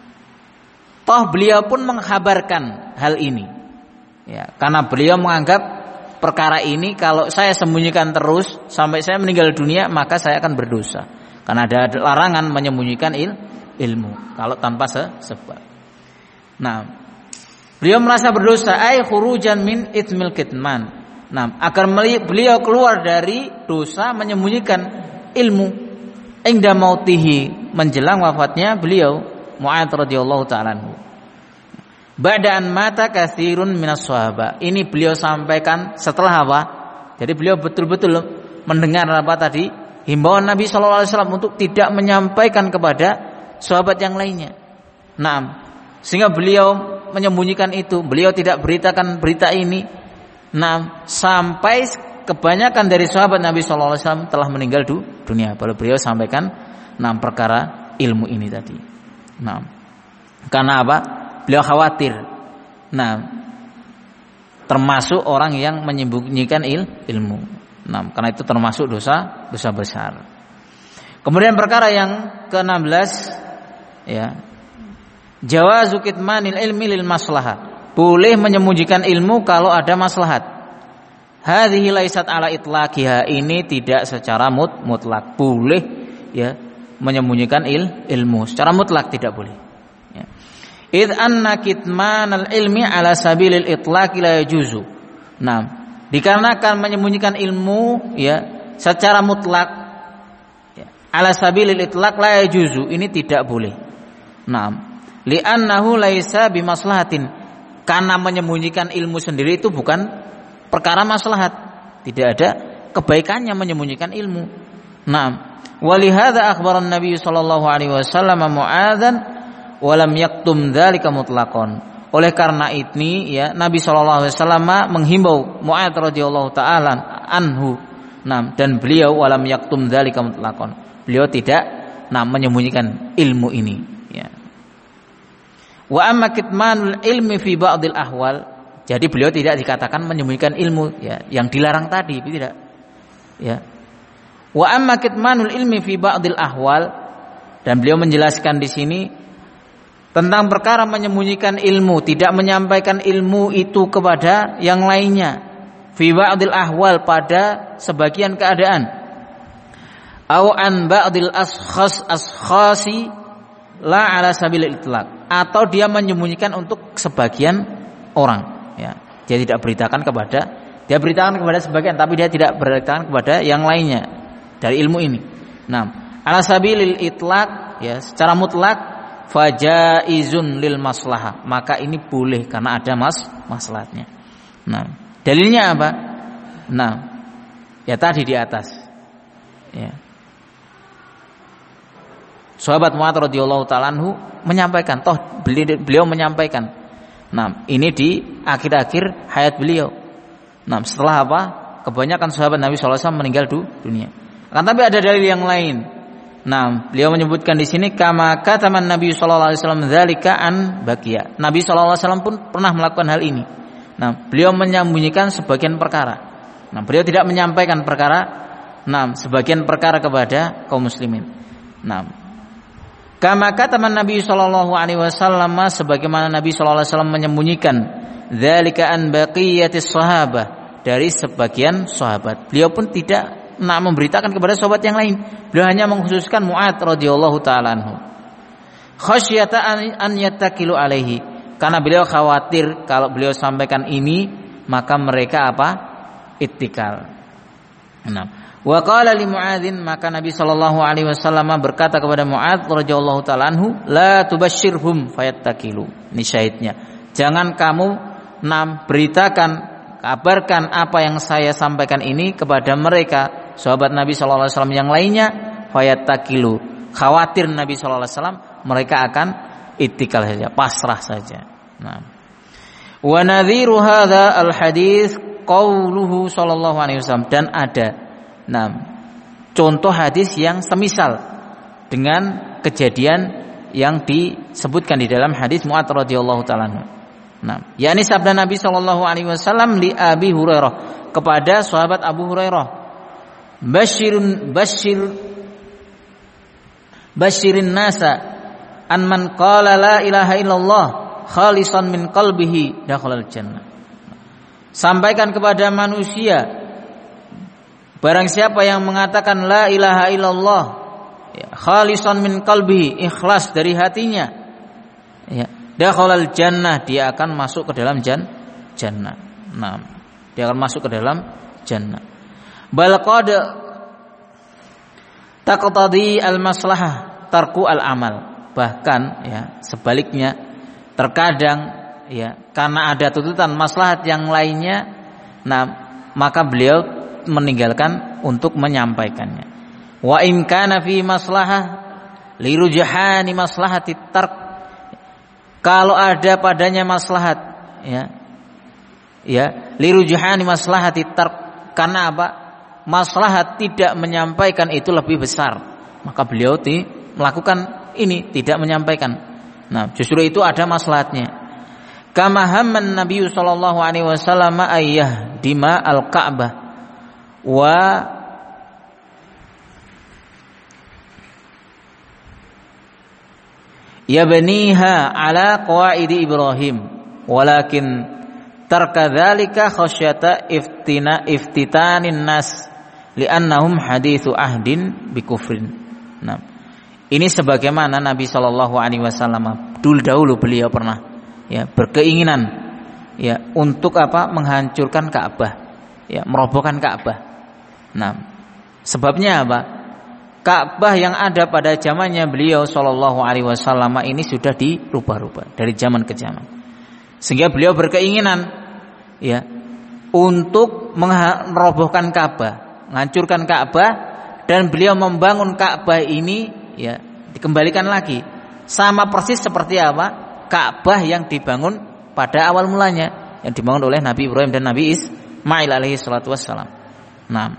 toh beliau pun menghabarkan hal ini ya, karena beliau menganggap perkara ini kalau saya sembunyikan terus sampai saya meninggal dunia, maka saya akan berdosa. Karena ada larangan menyembunyikan il, ilmu kalau tanpa sebab. Nah, beliau merasa berdosa, ai khurujan min itmil kitman. Nah, agar beliau keluar dari dosa menyembunyikan ilmu. Ingda mautihi, menjelang wafatnya beliau Mu'adz radhiyallahu ta'ala anhu. Ba'da'an mata katsirun minas sahabat. Ini beliau sampaikan setelah apa? Jadi beliau betul-betul mendengar apa tadi? Himbauan Nabi shallallahu alaihi wasallam untuk tidak menyampaikan kepada sahabat yang lainnya. Nah, sehingga beliau menyembunyikan itu, beliau tidak beritakan berita ini. Nah, sampai kebanyakan dari sahabat Nabi shallallahu alaihi wasallam telah meninggal dunia, baru beliau sampaikan enam perkara ilmu ini tadi. Nah, karena apa? Beliau khawatir. Nah, termasuk orang yang menyembunyikan il, ilmu. Nah, karena itu termasuk dosa dosa besar. Kemudian perkara yang keenam belas ya, jawazu kitmanil ilmi lil maslahah. Boleh menyembunyikan ilmu kalau ada maslahat. Hadhihi laisat ala itlaqiha, ini tidak secara mut, mutlak. Boleh ya menyembunyikan il, ilmu secara mutlak tidak boleh. Ya. Id anna kitmanal ilmi ala sabilil itlaqi la yajuzu. Nah, dikarenakan menyembunyikan ilmu ya secara mutlak ya, ala sabilil itlaq la yajuzu, ini tidak boleh. Naam, li'annahu laisa bimaslahatin, karena menyembunyikan ilmu sendiri itu bukan perkara maslahat, tidak ada kebaikannya menyembunyikan ilmu. Naam, walihadza akhbaran Nabi sallallahu alaihi wasallam Mu'adzan wa lam yaktum dzalika mutlaqan. Oleh karena ini ya, Nabi shallallahu alaihi wasallam menghimbau Mu'adz radhiyallahu taala anhu. Nah, dan beliau walam yaktum dzalika mutlaqan. Beliau tidak nah menyembunyikan ilmu ini ya. Wa amma kitmanul ilmi fi ba'dil ahwal. Jadi beliau tidak dikatakan menyembunyikan ilmu ya, yang dilarang tadi, tidak. Ya. Wa amma kitmanul ilmi fi ba'dil ahwal, dan beliau menjelaskan di sini tentang perkara menyembunyikan ilmu, tidak menyampaikan ilmu itu kepada yang lainnya. Fi ba'dil ahwal, pada sebagian keadaan. Au an ba'dil askhas askhasi la ala sabilil itlaq, atau dia menyembunyikan untuk sebagian orang ya. Dia tidak beritakan kepada, dia beritakan kepada sebagian, tapi dia tidak beritakan kepada yang lainnya dari ilmu ini. Nah, ala sabilil itlaq ya, secara mutlak fajaizun lil maslahah, maka ini boleh karena ada mas maslahatnya. Nah, dalilnya apa? Nah, ya tadi di atas. Ya. Sahabat Mu'adz radhiyallahu ta'ala anhu menyampaikan, toh beliau, beliau menyampaikan. Nah, ini di akhir-akhir hayat beliau. Nah, setelah apa? Kebanyakan sahabat Nabi shallallahu alaihi wasallam meninggal dunia. Akan tapi ada dalil yang lain. Nah, beliau menyebutkan di sini kama kataman Nabi sallallahu alaihi wasallam dzalika an baqiya. Nabi sallallahu alaihi wasallam pun pernah melakukan hal ini. Nah, beliau menyembunyikan sebagian perkara. Nah, beliau tidak menyampaikan perkara, nah, sebagian perkara kepada kaum muslimin. Nah, kama kataman Nabi sallallahu alaihi wasallam, sebagaimana Nabi sallallahu alaihi wasallam menyembunyikan dzalika an baqiyatis sahabah, dari sebagian sahabat. Beliau pun tidak nak memberitakan kepada sahabat yang lain. Beliau hanya mengkhususkan Mu'adz radhiyallahu taala anhu. Khasyata an yattakilu alaihi, karena beliau khawatir kalau beliau sampaikan ini maka mereka apa? Ittikal. Nah, wa qala li Mu'adzin, maka Nabi sallallahu alaihi wasallam berkata kepada Mu'adz radhiyallahu taala anhu, la tubasyirhum fayattakilu. Ini syahidnya. Jangan kamu nam beritakan, kabarkan apa yang saya sampaikan ini kepada mereka, sahabat Nabi sallallahu alaihi wasallam yang lainnya, fayattakilu. Khawatir Nabi sallallahu alaihi wasallam mereka akan ittikal saja, pasrah saja. Nah, wa nadhiru hadza al hadis qauluhu sallallahu alaihi wasallam, dan ada nah contoh hadis yang semisal dengan kejadian yang disebutkan di dalam hadis Mu'adz radhiyallahu taala anhu. Nah, yakni sabda Nabi sallallahu alaihi wasallam li Abi Hurairah, kepada sahabat Abu Hurairah, Basyirun basyir Basyirin nasa an man qala la ilaha illallah khalisan min qalbihi dakhalal jannah. Sampaikan kepada manusia, barang siapa yang mengatakan la ilaha illallah ya, khalisan min qalbihi, ikhlas dari hatinya, ya, dakhalal jannah, dia akan masuk ke dalam jan, jannah. Nah, dia akan masuk ke dalam jannah. Bal qad taqtadi al maslahah tarku al amal. Bahkan ya sebaliknya, terkadang ya karena ada tuntutan maslahat yang lainnya, nah maka beliau meninggalkan untuk menyampaikannya. Wa in kana fi maslahah li rujhani maslahati tark, kalau ada padanya maslahat ya ya li rujhani maslahati tark, karena apa? Maslahat tidak menyampaikan itu lebih besar, maka beliau ti, melakukan ini, tidak menyampaikan. Nah, justru itu ada maslahatnya. Kama hamman Nabi sallallahu alaihi wasallam ayyah dima al-Ka'bah wa yabniha ala qawaidi Ibrahim, walakin tarka dzalika khasyata iftina iftitanin nas li'annahum haditsu ahdin bikufrin. Nah, ini sebagaimana Nabi sallallahu alaihi wasallam dulu dahulu beliau pernah ya berkeinginan ya untuk apa? Menghancurkan Ka'bah, ya merobohkan Ka'bah. Nah, sebabnya apa? Ka'bah yang ada pada zamannya beliau sallallahu alaihi wasallam ini sudah dirubah-rubah dari zaman ke zaman. Sehingga beliau berkeinginan ya untuk merobohkan Ka'bah, menghancurkan Ka'bah, dan beliau membangun Ka'bah ini ya dikembalikan lagi sama persis seperti apa Ka'bah yang dibangun pada awal mulanya, yang dibangun oleh Nabi Ibrahim dan Nabi Ismail alaihi salatu wassalam. Nah,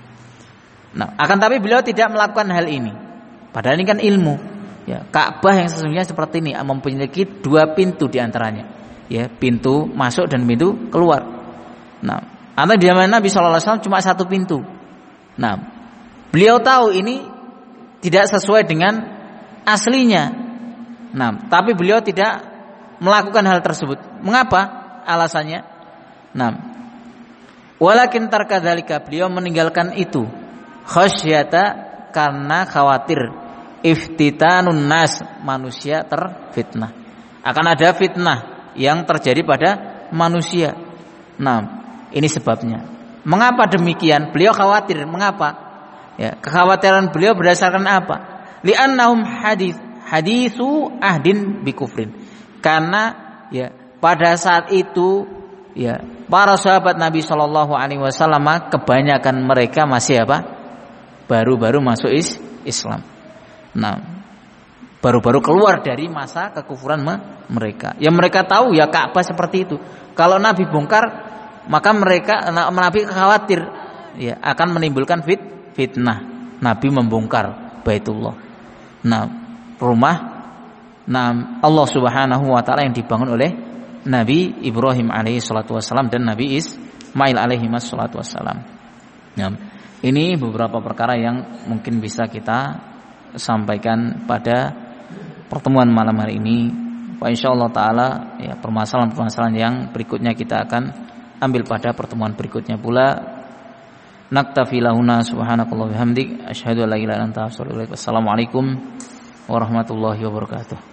nah akan tapi beliau tidak melakukan hal ini, padahal ini kan ilmu ya. Ka'bah yang sesungguhnya seperti ini memiliki dua pintu diantaranya, ya pintu masuk dan pintu keluar. Nah, atau di zaman Nabi sallallahu alaihi wasallam cuma satu pintu. Nah, beliau tahu ini tidak sesuai dengan aslinya. Nah, tapi beliau tidak melakukan hal tersebut. Mengapa? Alasannya. Nah, walakin tarkadzalika, beliau meninggalkan itu khasyata, karena khawatir iftitanun nas, manusia terfitnah. Akan ada fitnah yang terjadi pada manusia. Nah, ini sebabnya. Mengapa demikian? Beliau khawatir. Mengapa? Ya, kekhawatiran beliau berdasarkan apa? Li'annahum hadits haditsu ahdin bikufrin. Karena ya pada saat itu ya para sahabat Nabi sallallahu alaihi wasallam kebanyakan mereka masih apa? Baru-baru masuk is Islam. Nah, baru-baru keluar dari masa kekufuran mereka. Yang mereka tahu ya Ka'bah seperti itu. Kalau Nabi bongkar, maka mereka Nabi khawatir ya akan menimbulkan fit, fitnah. Nabi membongkar Baitullah. Nah, rumah nah Allah Subhanahu wa taala yang dibangun oleh Nabi Ibrahim alaihi salatu wasallam dan Nabi Ismail alaihi salatu wasallam. Nah, ini beberapa perkara yang mungkin bisa kita sampaikan pada pertemuan malam hari ini. Wa insyaallah taala ya permasalahan-permasalahan yang berikutnya kita akan ambil pada pertemuan berikutnya pula. Naktafi lahuna subhanakallah bihamdik asyhadu an la ilaha illa anta astaghfiruka wa atubu ilaik. Wassalamualaikum warahmatullahi wabarakatuh.